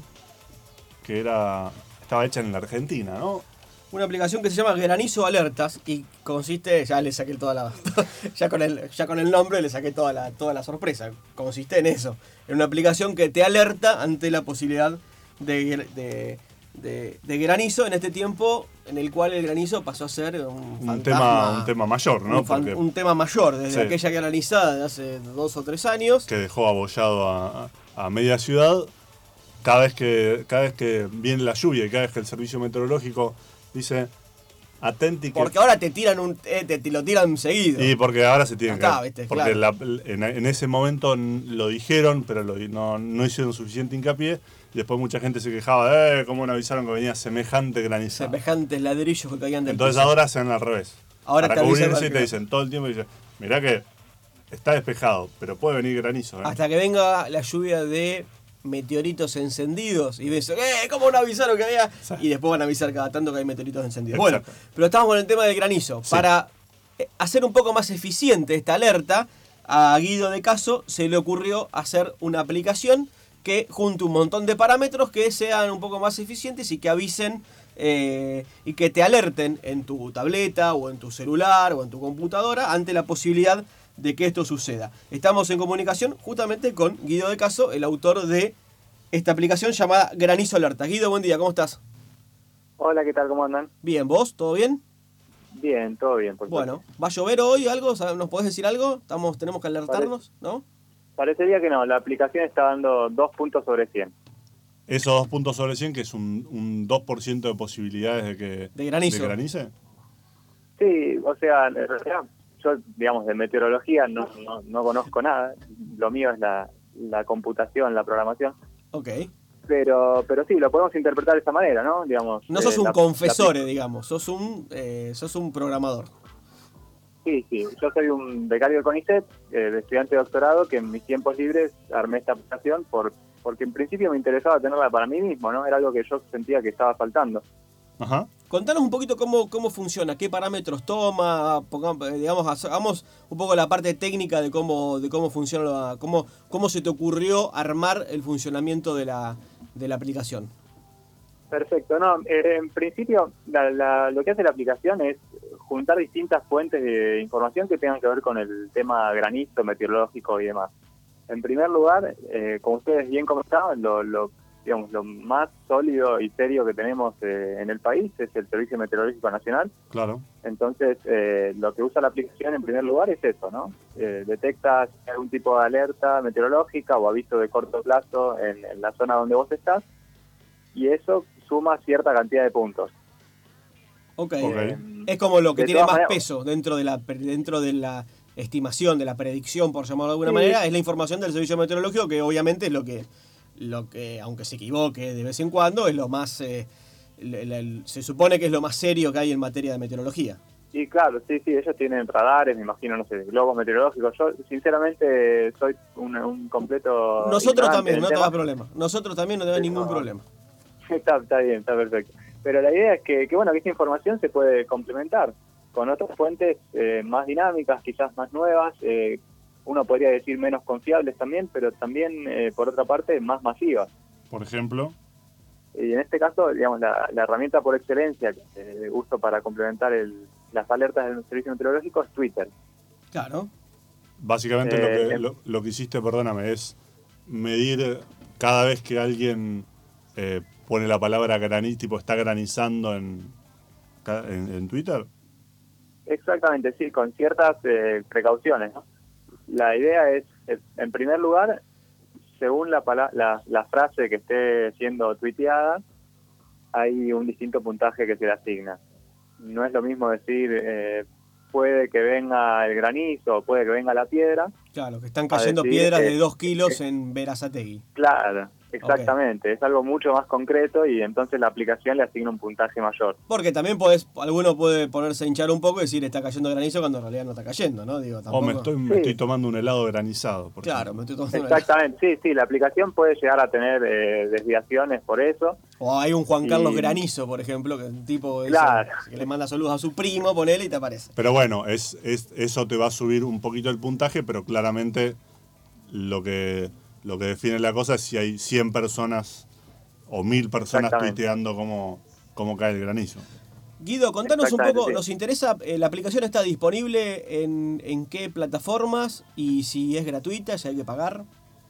que era estaba hecha en la Argentina, ¿no? Una aplicación que se llama Granizo Alertas y consiste, ya le saqué toda la, ya con el, ya con el nombre le saqué toda la, toda la sorpresa. Consiste en eso, en una aplicación que te alerta ante la posibilidad de, de, de, de granizo en este tiempo en el cual el granizo pasó a ser un, un tema un tema mayor, ¿no? Un, fan, Porque, un tema mayor desde sí. aquella granizada de hace dos o tres años que dejó abollado a, a media ciudad. Cada vez que cada vez que viene la lluvia y cada vez que el servicio meteorológico dice atenti que... Porque ahora te tiran un eh, te, te lo tiran seguido. Y porque ahora se tienen Acá, que... ¿viste? Porque Claro. la, en, en ese momento lo dijeron, pero lo, no, no hicieron suficiente hincapié. Y después mucha gente se quejaba, eh, ¿cómo no avisaron que venía semejante granizada? Semejantes ladrillos que caían del Entonces piso. ahora hacen al revés. Ahora Para te avisan cubrirse al y te final. dicen todo el tiempo, dicen, mirá que está despejado, pero puede venir granizo. ¿eh? Hasta que venga la lluvia de meteoritos encendidos y ves, ¡eh! ¿Cómo no avisaron que había? Y después van a avisar cada tanto que hay meteoritos encendidos. Exacto. Bueno, pero estamos con el tema del granizo. Sí. Para hacer un poco más eficiente esta alerta, a Guido de Caso se le ocurrió hacer una aplicación que junte un montón de parámetros que sean un poco más eficientes y que avisen eh, y que te alerten en tu tableta o en tu celular o en tu computadora ante la posibilidad de que esto suceda. Estamos en comunicación justamente con Guido de Caso, el autor de esta aplicación llamada Granizo Alerta. Guido, buen día, ¿cómo estás? Hola, ¿qué tal? ¿Cómo andan? Bien, ¿vos? ¿Todo bien? Bien, todo bien. Por bueno, ¿va a llover hoy algo? ¿Nos podés decir algo? Estamos, ¿Tenemos que alertarnos? ¿No? Parecería que no, la aplicación está dando dos puntos sobre cien. Esos dos puntos sobre cien, que es un, un dos por ciento de posibilidades de que de granizo. de granice. Sí, o sea, en realidad, yo, digamos, de meteorología no, no, no conozco nada. Lo mío es la, la computación, la programación. Ok. Pero, pero sí, lo podemos interpretar de esa manera, ¿no? Digamos, no sos eh, un la, confesore, la... digamos, sos un, eh, sos un programador. Sí, sí, yo soy un becario del CONICET, eh, de estudiante de doctorado, que en mis tiempos libres armé esta aplicación por, porque en principio me interesaba tenerla para mí mismo, ¿no? Era algo que yo sentía que estaba faltando. Ajá. Contanos un poquito cómo, cómo funciona, qué parámetros toma, pongamos, digamos, hagamos un poco la parte técnica de cómo, de cómo funciona, la, cómo, cómo se te ocurrió armar el funcionamiento de la, de la aplicación. Perfecto, no, eh, en principio la, la, lo que hace la aplicación es juntar distintas fuentes de información que tengan que ver con el tema granizo, meteorológico y demás. En primer lugar, eh, como ustedes bien comentaban, lo, lo digamos, lo más sólido y serio que tenemos eh, en el país es el Servicio Meteorológico Nacional. Claro. Entonces, eh, lo que usa la aplicación en primer lugar es eso, ¿no? Eh, detecta algún tipo de alerta meteorológica o aviso de corto plazo en, en la zona donde vos estás, y eso suma cierta cantidad de puntos. Ok. okay. Es como lo que de tiene más maneras, peso dentro de la dentro de la estimación, de la predicción, por llamarlo de alguna sí. manera, es la información del Servicio Meteorológico, que obviamente es lo que lo que, aunque se equivoque de vez en cuando, es lo más, eh, el, el, el, se supone que es lo más serio que hay en materia de meteorología. Sí, claro, sí, sí, ellos tienen radares, me imagino, no sé, globos meteorológicos. Yo, sinceramente, soy un, un completo... Nosotros también, no te da problema. Nosotros también no te da ningún no. problema. Está, está bien, está perfecto. Pero la idea es que, que, bueno, que esta información se puede complementar con otras fuentes eh, más dinámicas, quizás más nuevas, eh, uno podría decir menos confiables también, pero también, eh, por otra parte, más masivas. Por ejemplo. Y en este caso, digamos, la, la herramienta por excelencia que eh, uso para complementar el, las alertas del servicio meteorológico es Twitter. Claro. Básicamente eh, lo, que, lo, lo que hiciste, perdóname, es medir cada vez que alguien eh, pone la palabra granizo, tipo está granizando en, en, en Twitter. Exactamente, sí, con ciertas eh, precauciones, ¿no? La idea es, es, en primer lugar, según la, la, la frase que esté siendo tuiteada, hay un distinto puntaje que se le asigna. No es lo mismo decir, eh, puede que venga el granizo, o puede que venga la piedra. Claro, que están cayendo decir, piedras eh, de dos kilos eh, en Berazategui. Claro, exactamente. Okay. Es algo mucho más concreto y entonces la aplicación le asigna un puntaje mayor. Porque también podés, alguno puede ponerse a hinchar un poco y decir está cayendo granizo cuando en realidad no está cayendo, ¿no? Digo, tampoco... O me estoy, me sí. estoy tomando un helado granizado. Por claro, me estoy tomando Exactamente, un helado. sí, sí. La aplicación puede llegar a tener eh, desviaciones por eso. O hay un Juan Carlos y... Granizo, por ejemplo, que es un tipo claro. eso, que le manda saludos a su primo, ponele y te aparece. Pero bueno, es, es eso te va a subir un poquito el puntaje, pero claramente lo que... Lo que define la cosa es si hay cien personas o mil personas tuiteando cómo, cómo cae el granizo. Guido, contanos un poco, sí. nos interesa, eh, la aplicación está disponible en, en qué plataformas y si es gratuita, si hay que pagar.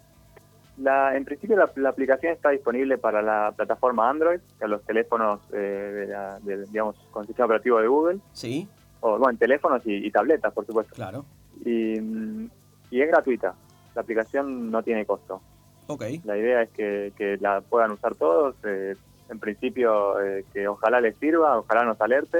La, en principio la, la aplicación está disponible para la plataforma Android, que a los teléfonos eh, de la, de, digamos, con sistema operativo de Google. Sí. O bueno, teléfonos y, y tabletas, por supuesto. Claro. Y, y es gratuita. La aplicación no tiene costo. Okay. La idea es que, que la puedan usar todos. Eh, en principio, eh, que ojalá les sirva, ojalá nos alerte.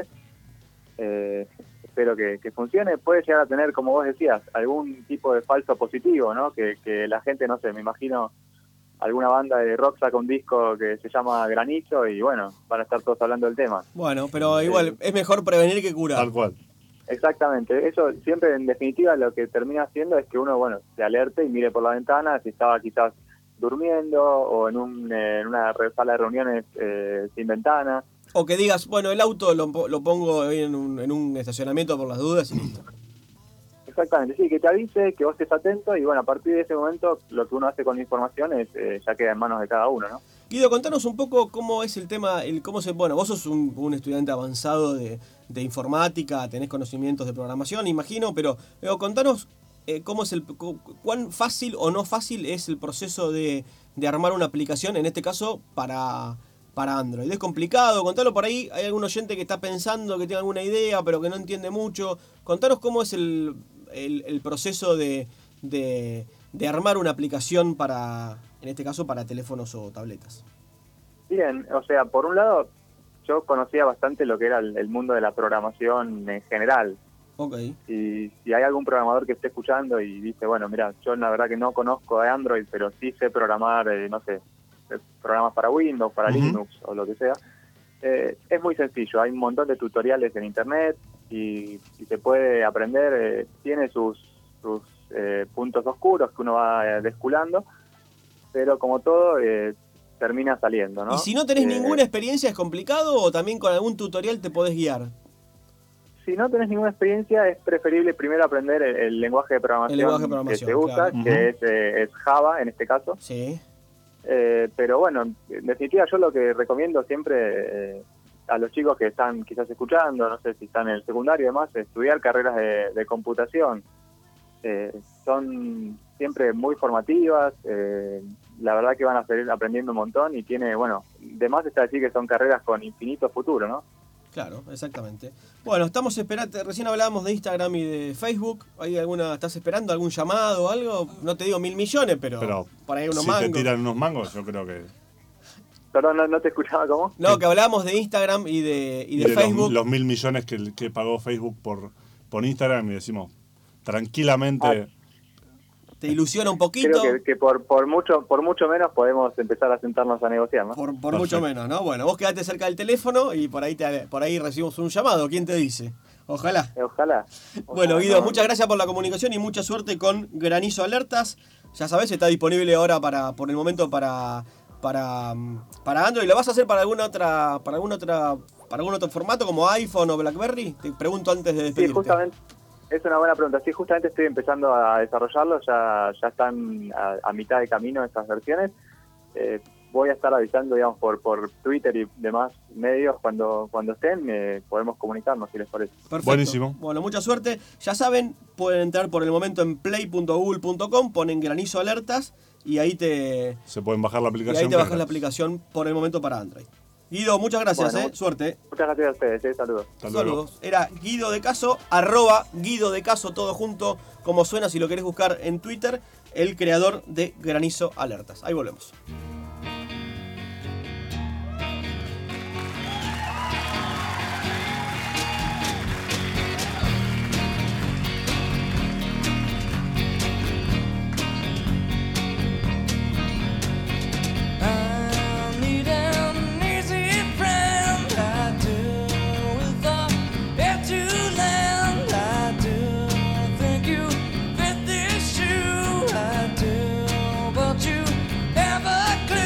Eh, espero que, que funcione. Puede llegar a tener, como vos decías, algún tipo de falso positivo, ¿no? Que, que la gente, no sé, me imagino alguna banda de rock saca un disco que se llama Granizo y bueno, van a estar todos hablando del tema. Bueno, pero igual, eh, es mejor prevenir que curar. Tal cual. Exactamente, eso siempre en definitiva lo que termina haciendo es que uno, bueno, se alerte y mire por la ventana si estaba quizás durmiendo o en, un, eh, en una sala de reuniones eh, sin ventana. O que digas, bueno, el auto lo, lo pongo en un, en un estacionamiento por las dudas y listo. Exactamente, sí, que te avise, que vos estés atento y bueno, a partir de ese momento lo que uno hace con la información es, eh, ya queda en manos de cada uno, ¿no? Guido, contanos un poco cómo es el tema, el cómo se, bueno, vos sos un, un estudiante avanzado de, de informática, tenés conocimientos de programación, imagino, pero, pero contanos eh, cómo es el, cuán fácil o no fácil es el proceso de, de armar una aplicación, en este caso para, para Android. ¿Es complicado? Contalo por ahí, hay algún oyente que está pensando, que tiene alguna idea, pero que no entiende mucho. Contanos cómo es el, el, el proceso de, de, de armar una aplicación para... en este caso para teléfonos o tabletas. Bien, o sea, por un lado, yo conocía bastante lo que era el, el mundo de la programación en general. Ok. Y si hay algún programador que esté escuchando y dice, bueno, mira, yo la verdad que no conozco de Android, pero sí sé programar, eh, no sé, programas para Windows, para uh-huh. Linux o lo que sea, eh, es muy sencillo. Hay un montón de tutoriales en Internet y, y se puede aprender. Eh, tiene sus, sus eh, puntos oscuros que uno va eh, desculando. Pero como todo, eh, termina saliendo, ¿no? ¿Y si no tenés Eh, ninguna experiencia es complicado o también con algún tutorial te podés guiar? Si no tenés ninguna experiencia, es preferible primero aprender el, el lenguaje de programación, El lenguaje de programación, que se usa, claro. que Ujú. es, eh, es Java en este caso. Sí. Eh, pero bueno, en definitiva yo lo que recomiendo siempre eh, a los chicos que están quizás escuchando, no sé si están en el secundario y demás, estudiar carreras de, de computación. Eh, son siempre muy formativas, eh, la verdad que van a seguir aprendiendo un montón y tiene, bueno, de más está decir que son carreras con infinito futuro, ¿no? Claro, exactamente. Bueno, estamos esperando, recién hablábamos de Instagram y de Facebook. ¿Hay alguna, estás esperando algún llamado o algo? No te digo mil millones, pero, Pero por ahí unos si mangos. te tiran unos mangos, yo creo que... Perdón, no, no te escuchaba, ¿cómo? No, que hablábamos de Instagram y de, y y de de Facebook. Los, los mil millones que, que pagó Facebook por, por Instagram y decimos, tranquilamente... Te ilusiona un poquito. Creo que, que por, por mucho por mucho menos podemos empezar a sentarnos a negociar, ¿no? Por, por mucho menos, ¿no? Bueno, vos quedate cerca del teléfono y por ahí te, por ahí recibimos un llamado. ¿Quién te dice? Ojalá. Ojalá. Bueno, Ojalá, Guido, no. muchas gracias por la comunicación y mucha suerte con Granizo Alertas. Ya sabés, está disponible ahora para, por el momento para, para, para Android. ¿Lo vas a hacer para alguna otra, para alguna otra, para algún otro formato como iPhone o BlackBerry? Te pregunto antes de Sí, despedirte. justamente, es una buena pregunta. Sí, justamente estoy empezando a desarrollarlo, ya, ya están a, a mitad de camino estas versiones. Eh, voy a estar avisando, digamos, por, por Twitter y demás medios cuando, cuando estén, eh, podemos comunicarnos si les parece. Perfecto. Buenísimo. Bueno, mucha suerte. Ya saben, pueden entrar por el momento en play punto google punto com, ponen Granizo Alertas y ahí te, Se pueden bajar la y aplicación. ahí te bajas pero- la aplicación por el momento para Android. Guido, muchas gracias, Bueno, eh. Suerte. Muchas gracias a ustedes, eh, saludos. Hasta luego. Saludos. Era Guido de Caso, arroba Guido de Caso, todo junto, como suena si lo querés buscar en Twitter, el creador de Granizo Alertas. Ahí volvemos. I need an easy friend. I do with the air to land. I do think you fit this shoe. I do, but you never could.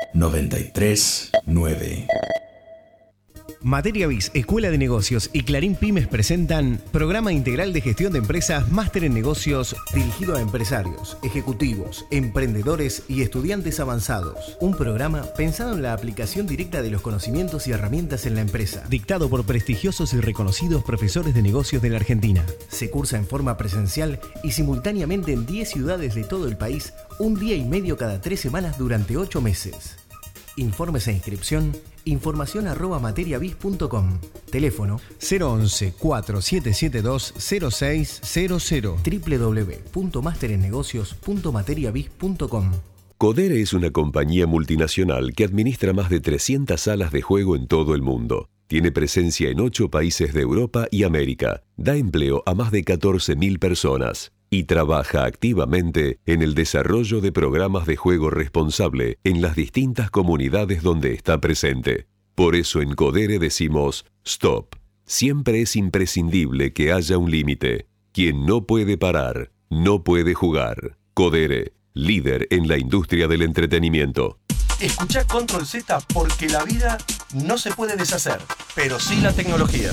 noventa y tres nueve. Materia Biz, Escuela de Negocios y Clarín Pymes presentan Programa Integral de Gestión de Empresas, Máster en Negocios, dirigido a empresarios, ejecutivos, emprendedores y estudiantes avanzados. Un programa pensado en la aplicación directa de los conocimientos y herramientas en la empresa. Dictado por prestigiosos y reconocidos profesores de negocios de la Argentina. Se cursa en forma presencial y simultáneamente en diez ciudades de todo el país, un día y medio cada tres semanas durante ocho meses. Informes e inscripción, información arroba materiabiz punto com. Teléfono cero once, cuatro siete siete dos, cero seis cero cero. doble u doble u doble u punto máster en negocios punto materiabiz punto com. Codere es una compañía multinacional que administra más de trescientas salas de juego en todo el mundo. Tiene presencia en ocho países de Europa y América. Da empleo a más de catorce mil personas. Y trabaja activamente en el desarrollo de programas de juego responsable en las distintas comunidades donde está presente. Por eso en Codere decimos stop. Siempre es imprescindible que haya un límite. Quien no puede parar, no puede jugar. Codere, líder en la industria del entretenimiento. Escuchá Control Z porque la vida no se puede deshacer, pero sí la tecnología.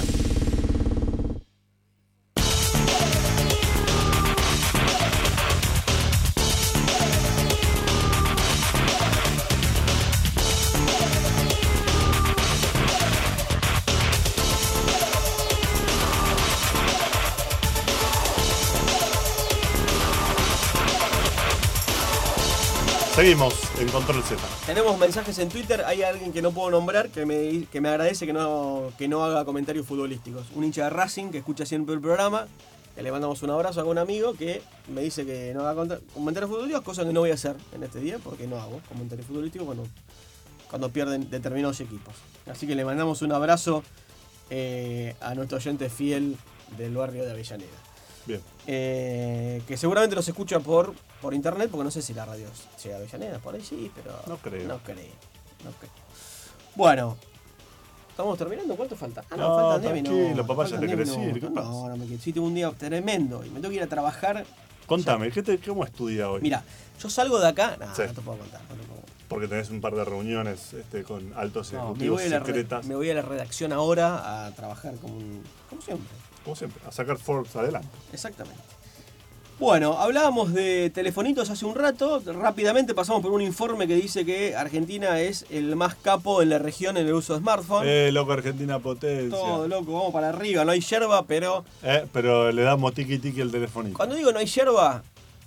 Seguimos en Control Z. Tenemos mensajes en Twitter. Hay alguien que no puedo nombrar que me, que me agradece que no, que no haga comentarios futbolísticos. Un hincha de Racing que escucha siempre el programa. Que le mandamos un abrazo a un amigo que me dice que no haga comentarios futbolísticos, cosa que no voy a hacer en este día porque no hago comentarios futbolísticos cuando, cuando pierden determinados equipos. Así que le mandamos un abrazo eh, a nuestro oyente fiel del barrio de Avellaneda. Bien. Eh, que seguramente los escucha por, por internet, porque no sé si la radio llega a Avellaneda, por ahí sí, pero no creo. No creo, no creo. Bueno, ¿estamos terminando? ¿Cuánto falta? Ah, no, no faltan diez minutos. Tranquilo, papá, ya te querés minutos. ir. ¿Qué pasa? No, no me quiero. Sí, tengo un día tremendo y me tengo que ir a trabajar. Contame, ¿qué te, ¿cómo estudia hoy? Mira, yo salgo de acá. Nah, sí. no te puedo contar. No te puedo contar. Porque tenés un par de reuniones este, con altos No, ejecutivos me voy, secretas. Re, me voy a la redacción ahora a trabajar como, un, como siempre. Como siempre, a sacar Forbes adelante. Exactamente. Bueno, hablábamos de telefonitos hace un rato. Rápidamente pasamos por un informe que dice que Argentina es el más capo en la región en el uso de smartphone. Eh, loco, Argentina potencia. Todo loco, vamos para arriba, no hay yerba, pero... Eh, pero le damos tiki tiki al telefonito. Cuando digo no hay yerba,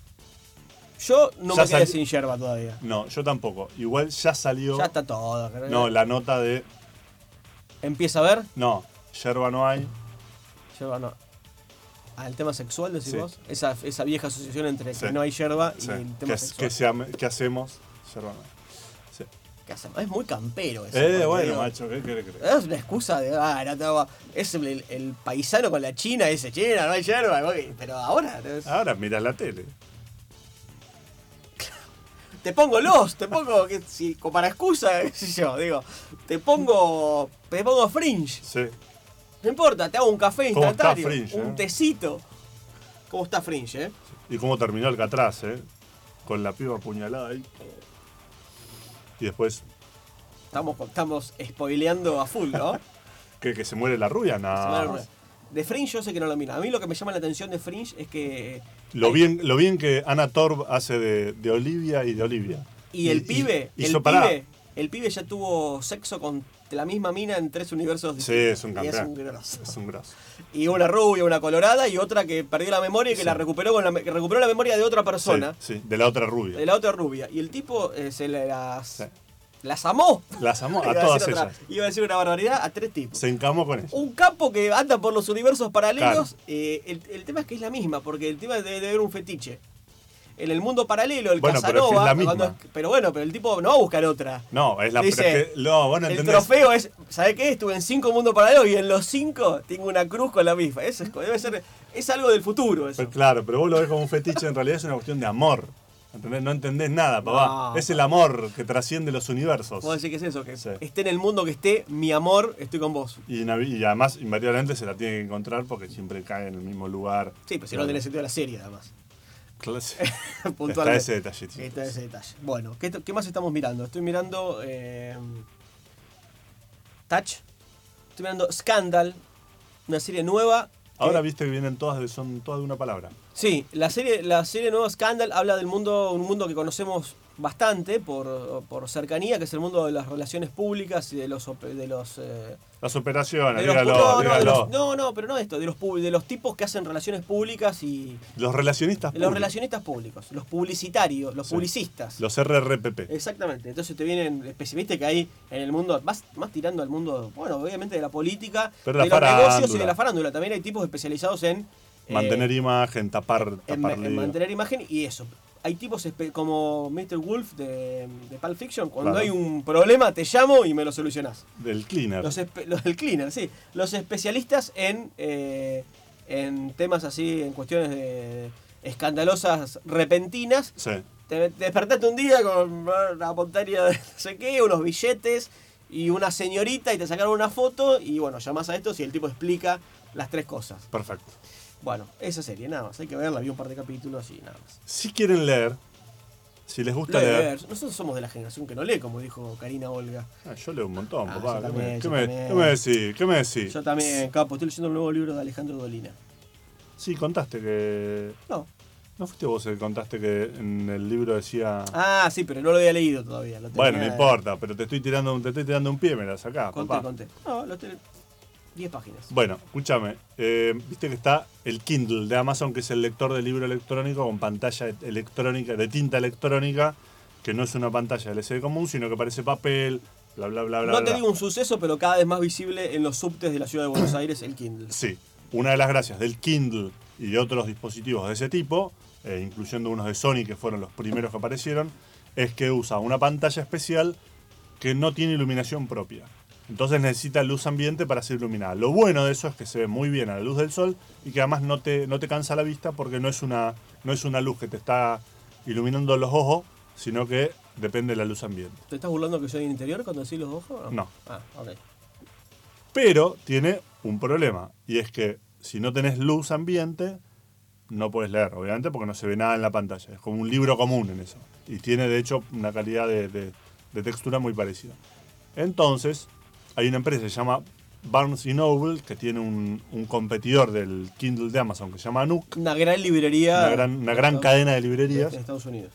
yo no ya me quedé sali... sin yerba todavía. No, yo tampoco. Igual ya salió... Ya está todo. Creo. No, la nota de... ¿Empieza a ver? No, yerba no hay. Yerba no. Ah, el tema sexual, decís sí. vos. Esa, esa vieja asociación entre sí. que no hay yerba y sí. el tema ¿Qué, sexual. ¿qué, se, ¿Qué hacemos? Yerba no hay. Sí. ¿Qué hacemos? Es muy campero eso. Eh, bueno, digo, macho, ¿qué querés creer? Es una excusa de, ah, no tengo, es el, el paisano con la China, dice, China, no hay yerba. Pero ahora... Es... Ahora mirás la tele. Te pongo los, te pongo, que, si, para excusa, qué sé yo, digo, te pongo, te pongo Fringe. Sí. No importa, te hago un café instantáneo, ¿Cómo está Fringe, un eh? tecito. ¿Cómo está Fringe, eh? Y cómo terminó Alcatraz, eh. Con la piba apuñalada ahí. Y después... Estamos, estamos spoileando a full, ¿no? ¿Que, que se muere la rubia? No. De Fringe yo sé que no lo mira. A mí lo que me llama la atención de Fringe es que... Lo, hay... bien, lo bien que Ana Torv hace de, de Olivia y de Olivia. Y el y, pibe, y, y el pibe, el pibe ya tuvo sexo con la misma mina en tres universos distintos. Sí, es un campeón. Es un grosso. Es un grosso. Y una rubia, una colorada y otra que perdió la memoria y que sí. la recuperó con la, que recuperó la memoria de otra persona. Sí, sí, de la otra rubia. De la otra rubia. Y el tipo eh, se las... Sí. Las amó. Las amó a todas ellas. Otra, iba a decir una barbaridad a tres tipos. Se encamó con ellos. Un capo que anda por los universos paralelos. Claro. Eh, el, el tema es que es la misma, porque el tema debe de haber un fetiche. En el mundo paralelo, el bueno, Casanova. Pero, es la misma. Cuando, pero bueno, pero el tipo no va a buscar otra. No, es la Dice, que, no, bueno, el trofeo es. ¿Sabés qué? Estuve en cinco mundos paralelos y en los cinco tengo una cruz con la misma. Eso es, debe ser. Es algo del futuro. Eso. Pero claro, pero vos lo ves como un fetiche, en realidad es una cuestión de amor. ¿Entendés? No entendés nada, papá. No, es el amor que trasciende los universos. ¿Vos decís que es eso? Que sí. Esté en el mundo que esté, mi amor, estoy con vos. Y, y además, invariablemente se la tiene que encontrar porque siempre cae en el mismo lugar. Sí, pero si no tiene sentido la serie, además. Está ese detalle. Está ese detalle. Bueno, ¿qué, ¿qué más estamos mirando? Estoy mirando eh, Touch. Estoy mirando Scandal, una serie nueva. Ahora viste que vienen todas de, son todas de una palabra. Sí, la serie, la serie nueva Scandal habla del mundo, un mundo que conocemos bastante por, por cercanía, que es el mundo de las relaciones públicas y de los de los eh, las operaciones, de los, dígalo, no, no, dígalo. de los, no, no, pero no esto, de los de los tipos que hacen relaciones públicas y los relacionistas los públicos. relacionistas públicos, los publicitarios, los sí. publicistas. Los R R P P. Exactamente. Entonces te vienen especialistas que hay en el mundo, más, más tirando al mundo, bueno, obviamente de la política, pero de la los farándula. negocios y de la farándula. También hay tipos especializados en mantener eh, imagen, tapar, en, tapar en mantener imagen y eso. Hay tipos como mister Wolf de, de Pulp Fiction, cuando claro. hay un problema te llamo y me lo solucionás. Del cleaner. Los, los del cleaner, sí. Los especialistas en, eh, en temas así, en cuestiones de escandalosas repentinas. Sí. Te, te despertaste un día con una montaña de no sé qué, unos billetes y una señorita y te sacaron una foto y bueno, llamás a estos y el tipo explica las tres cosas. Perfecto. Bueno, esa serie, nada más. Hay que verla, vi un par de capítulos y nada más. Si quieren leer, si les gusta leer, leer. Nosotros somos de la generación que no lee, como dijo Karina Olga. Ah, yo leo un montón, ah, papá. También, ¿Qué, me, ¿qué, me, ¿Qué me decís? ¿Qué me decís? Yo también, capo. Estoy leyendo el nuevo libro de Alejandro Dolina. Sí, contaste que... No. ¿No fuiste vos el que contaste que en el libro decía... Ah, sí, pero no lo había leído todavía. Lo bueno, no importa, pero te estoy tirando un, te estoy tirando un pie, me la sacás, conté, papá. Conté, No, lo tenés. diez páginas. Bueno, escúchame. Eh, Viste que está el Kindle de Amazon, que es el lector de libro electrónico con pantalla electrónica, de tinta electrónica, que no es una pantalla L C D común, sino que parece papel, bla, bla, bla, bla. No te bla. digo un suceso, pero cada vez más visible en los subtes de la ciudad de Buenos Aires el Kindle. Sí. Una de las gracias del Kindle y de otros dispositivos de ese tipo, eh, incluyendo unos de Sony que fueron los primeros que aparecieron, es que usa una pantalla especial que no tiene iluminación propia. Entonces necesita luz ambiente para ser iluminada. Lo bueno de eso es que se ve muy bien a la luz del sol y que además no te, no te cansa la vista porque no es, una, no es una luz que te está iluminando los ojos, sino que depende de la luz ambiente. ¿Te estás burlando que soy en interior cuando decís los ojos? No. Ah, ok. Pero tiene un problema y es que si no tenés luz ambiente no puedes leer, obviamente, porque no se ve nada en la pantalla. Es como un libro común en eso. Y tiene de hecho una calidad de, de, de textura muy parecida. Entonces... hay una empresa que se llama Barnes and Noble, que tiene un, un competidor del Kindle de Amazon que se llama Nook. Una gran librería. Una gran, una gran cadena de librerías. En Estados Unidos.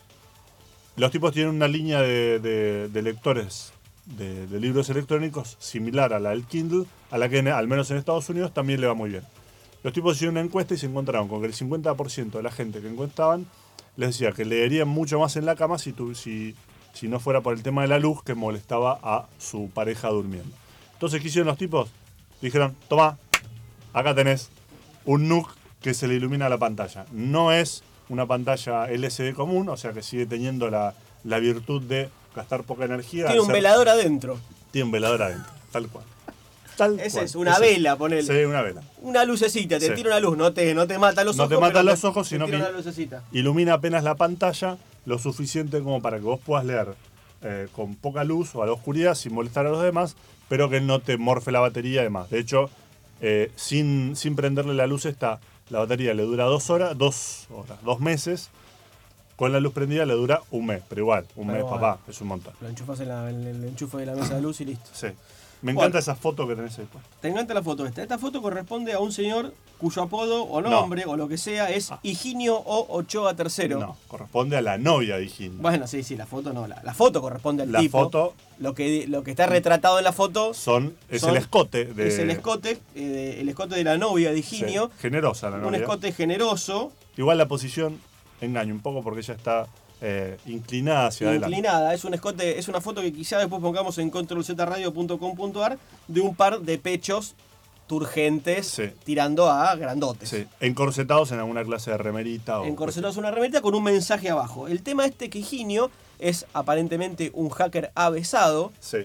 Los tipos tienen una línea de, de, de lectores de, de libros electrónicos similar a la del Kindle, a la que en, al menos en Estados Unidos también le va muy bien. Los tipos hicieron una encuesta y se encontraron con que el cincuenta por ciento de la gente que encuestaban les decía que leerían mucho más en la cama si, tu, si, si no fuera por el tema de la luz que molestaba a su pareja durmiendo. Entonces, ¿qué hicieron los tipos? Dijeron, toma, acá tenés un Nook que se le ilumina la pantalla. No es una pantalla L C D común, o sea que sigue teniendo la, la virtud de gastar poca energía. Tiene un ser, velador adentro. Tiene un velador adentro, tal cual. Tal Ese cual. es una Ese vela, es. ponele. Sí, una vela. Una lucecita, te sí. tira una luz, no te, no te mata los no ojos. No te mata los te, ojos, sino que una lucecita. ilumina apenas la pantalla lo suficiente como para que vos puedas leer eh, con poca luz o a la oscuridad sin molestar a los demás, pero que no te morfe la batería y demás. De hecho, eh, sin, sin prenderle la luz esta, la batería le dura dos horas, dos horas, dos meses. Con la luz prendida le dura un mes, pero igual, un pero mes, bueno, papá, es un montón. Lo enchufas en, la, en el enchufe de la mesa de luz y listo. Sí. Me encanta bueno, esa foto que tenés ahí puesta. Te encanta la foto esta. Esta foto corresponde a un señor cuyo apodo o nombre no. o lo que sea es ah. Higinio O. Ochoa tercero. No, corresponde a la novia de Higinio. Bueno, sí, sí, la foto no. La, la foto corresponde al la tipo. La foto... Lo que, lo que está retratado en la foto... Son, es son, el escote. De... Es el escote, eh, el escote de la novia de Higinio. Sí, generosa la novia. Un escote generoso. Igual la posición engaña un poco porque ella está... Eh, inclinada hacia inclinada. adelante. Inclinada, es un escote, es una foto que quizá después pongamos en control z radio punto com punto a r de un par de pechos turgentes sí. tirando a grandotes. Sí. Encorsetados en alguna clase de remerita. O Encorsetados en una remerita con un mensaje abajo. El tema este que Higinio es aparentemente un hacker avesado. Sí.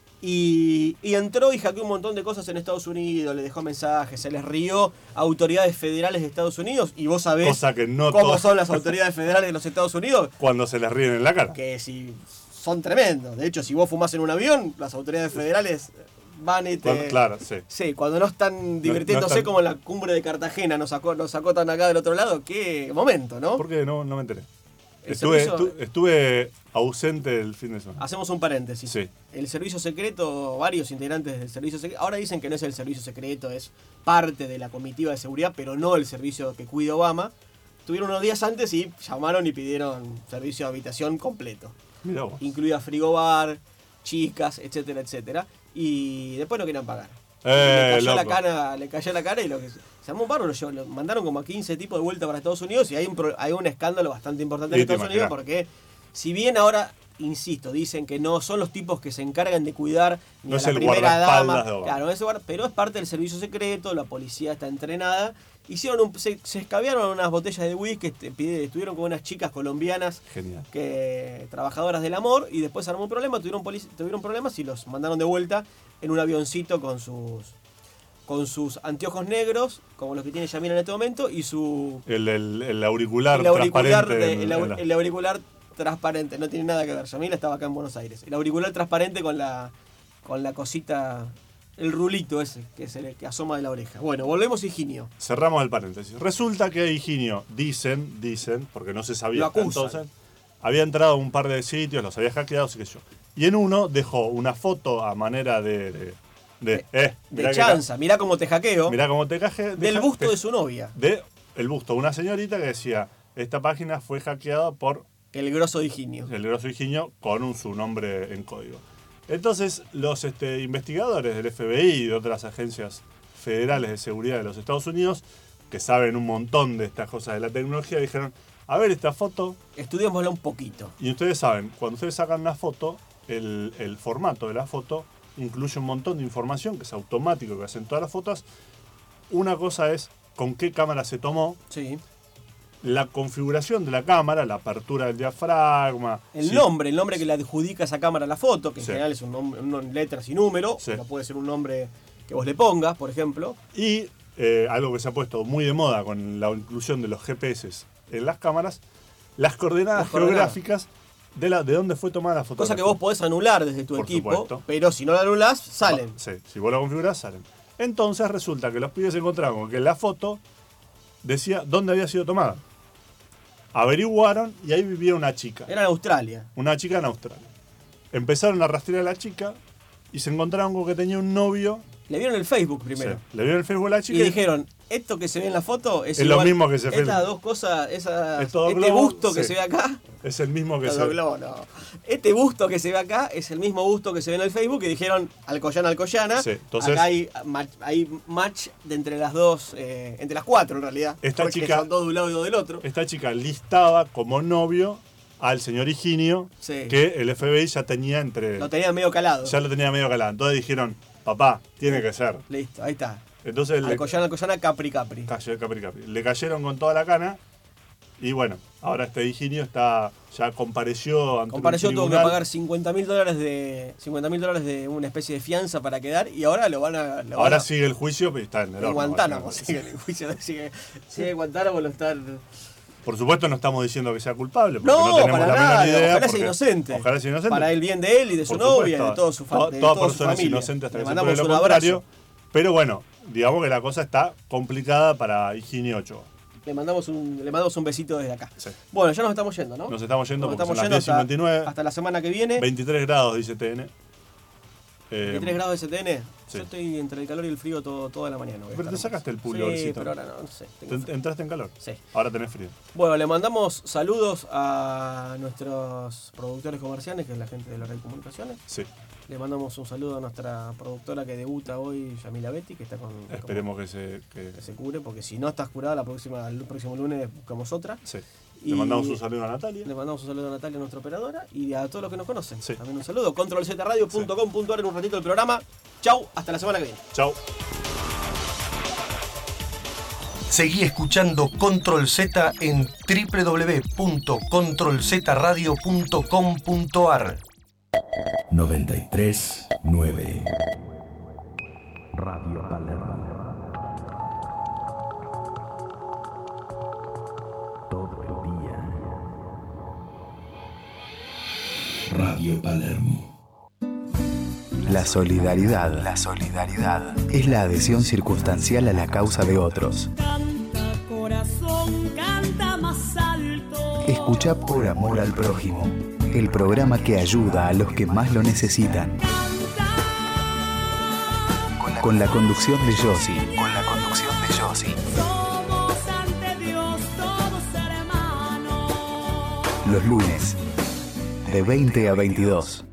Y, y entró y hackeó un montón de cosas en Estados Unidos, le dejó mensajes, se les rió a autoridades federales de Estados Unidos y vos sabés Cosa que no cómo todo... son las autoridades federales de los Estados Unidos. Cuando se les ríen en la cara. Que si son tremendos. De hecho, si vos fumás en un avión, las autoridades federales van y te... Cuando- claro, sí. Sí, cuando no están divirtiéndose no están- como en la cumbre de Cartagena, nos sacó, nos sacó tan acá del otro lado, qué momento, ¿no? ¿Por qué? No, no me enteré. El Estuve, servicio- estu- estuve ausente el fin de semana. Hacemos un paréntesis. Sí. El servicio secreto, varios integrantes del servicio secreto, ahora dicen que no es el servicio secreto, es parte de la comitiva de seguridad, pero no el servicio que cuida Obama. Tuvieron unos días antes y llamaron y pidieron servicio de habitación completo. Mirá vos. Incluida frigobar, chicas, etcétera, etcétera. Y después no querían pagar. Eh, le, cayó la loco. cara, le cayó la cara y lo que se armó un paro, lo, llevó- lo mandaron como a quince tipos de vuelta para Estados Unidos y hay un, pro- hay un escándalo bastante importante en Sí, te Estados Unidos imaginas. porque si bien ahora, insisto, dicen que no son los tipos que se encargan de cuidar ni No a es la el primera guardaespaldas dama, de Obama. claro, es guarda- pero es parte del servicio secreto, la policía está entrenada. Hicieron un, se, se escabearon unas botellas de whisky, este, pide- estuvieron con unas chicas colombianas Genial. que trabajadoras del amor y después armó un problema, tuvieron, polic- tuvieron problemas y los mandaron de vuelta en un avioncito con sus con sus anteojos negros, como los que tiene Yamila en este momento, y su El, el, el auricular, el auricular, transparente. de- en- el, au- en la- el auricular transparente, no tiene nada que ver. Yamila estaba acá en Buenos Aires. El auricular transparente con la con la cosita, el rulito ese que se le, que asoma de la oreja. Bueno, volvemos a Higinio. Cerramos el paréntesis. Resulta que Higinio, dicen, dicen, porque no se sabía Lo hasta acusan. entonces, había entrado a un par de sitios, los había hackeado, así que yo. Y en uno dejó una foto a manera de. de, de, eh, De mirá que- chanza, mirá cómo te hackeo. Mirá cómo te caje. Del busto de su novia. De el busto de una señorita que decía: esta página fue hackeada por El grosso de Higinio. el grosso Higinio con un, su nombre en código. Entonces, los este, investigadores del F B I y de otras agencias federales de seguridad de los Estados Unidos, que saben un montón de estas cosas de la tecnología, dijeron: a ver esta foto. Estudiémosla un poquito. Y ustedes saben, cuando ustedes sacan una foto, el, el formato de la foto incluye un montón de información que es automático, que hacen todas las fotos. Una cosa es con qué cámara se tomó, Sí. la configuración de la cámara, la apertura del diafragma. El si- nombre, el nombre que le adjudica esa cámara a la foto, que en Sí. general es un nombre, un- letras y número, Sí. pero puede ser un nombre que vos le pongas, por ejemplo. Y eh, algo que se ha puesto muy de moda con la inclusión de los G P S en las cámaras, las coordenadas Las coordenadas. geográficas de, la, de dónde fue tomada la fotografía. Cosa que vos podés anular desde tu Por equipo, supuesto. pero si no la anulás, salen. Sí, si vos lo configurás, salen. Entonces resulta que los pibes se encontraron con que la foto decía dónde había sido tomada. Averiguaron y ahí vivía una chica. Era en Australia. Una chica en Australia. Empezaron a rastrear a la chica y se encontraron con que tenía un novio. Le vieron el Facebook primero. Sí, le vieron el Facebook a la chica Y dijeron, esto que se ve en la foto es, Es lo igual- mismo que se ve en- Estas dos cosas, esa, Es todo este globo, busto que sí. se ve acá. es el mismo que Todo se globo, no. Este busto que se ve acá es el mismo busto que se ve en el Facebook y dijeron Alcoyana, Alcoyana. Sí, entonces- acá hay match, hay match de entre las dos, eh, entre las cuatro en realidad. Esta porque chica- son dos de un lado y dos del otro. Esta chica listaba como novio al señor Higinio, Sí. que el F B I ya tenía entre. Lo tenía medio calado. Ya lo tenía medio calado. Entonces dijeron, papá, tiene que ser. Listo, ahí está. Entonces le, Alcoyana, Alcoyana, Capri, Capri. cayó, capri, capri. Le cayeron con toda la cana. Y bueno, ahora este Higinio está, ya compareció ante Compareció, un tuvo que tribunal. pagar cincuenta mil dólares de cincuenta mil dólares de una especie de fianza para quedar y ahora lo van a. Lo Ahora van a- sigue el juicio, pero está en el en horno, Guantánamo, básicamente. sigue el juicio, sigue, sigue en Guantánamo, lo están. Por supuesto no estamos diciendo que sea culpable, porque No, no, tenemos para la nada, menor idea. ojalá sea porque- inocente. Ojalá sea inocente. Para el bien de él y de su Por novia supuesto, y de todo su fa- to- de Toda toda su persona es familia. inocente hasta Le que se mandamos pruebe lo un abrazo. contrario. Pero bueno, digamos que la cosa está complicada para Higinio Ochoa. Le mandamos un, le mandamos un besito desde acá. Sí. Bueno, ya nos estamos yendo, ¿no? Nos estamos yendo Nos porque estamos son yendo las diez y hasta, veintinueve. hasta la semana que viene. veintitrés grados, dice T N. Eh, veintitrés grados de S T N. sí. Yo estoy entre el calor y el frío todo, toda la mañana. voy a Pero te estar. sacaste el Sí, pullovercito. pero ahora no, no sé. tengo Te- frío. entraste en calor. Sí. Ahora tenés frío. Bueno, le mandamos saludos a nuestros productores comerciales, que es la gente de la Red Comunicaciones. Sí. Le mandamos un saludo a nuestra productora que debuta hoy, Yamila Betty, que está con. Esperemos que se. Que... que se cure, porque si no estás curada, la próxima, el próximo lunes buscamos otra. Sí. Y Le mandamos un saludo a Natalia. Le mandamos un saludo a Natalia, nuestra operadora, y a todos los que nos conocen. También un saludo. control z radio punto com punto a r en un ratito del programa. Chau, hasta la semana que viene. Chau. Seguí escuchando Control Z en doble u doble u doble u punto control z radio punto com punto a r. noventa y tres nueve Radio Palermo. Todo el día. Radio Palermo. La solidaridad. La solidaridad es la adhesión circunstancial a la causa de otros. Corazón canta más alto. Escucha Por Amor al Prójimo, el programa que ayuda a los que más lo necesitan. Con la conducción de Yossi. Con la conducción de Yossi. Somos ante Dios todos hermanos. Los lunes, de veinte a veintidós.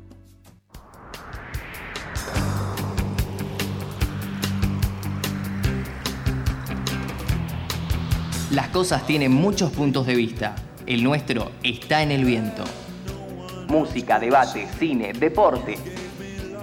Las cosas tienen muchos puntos de vista. El nuestro está en el viento. Música, debate, cine, deporte,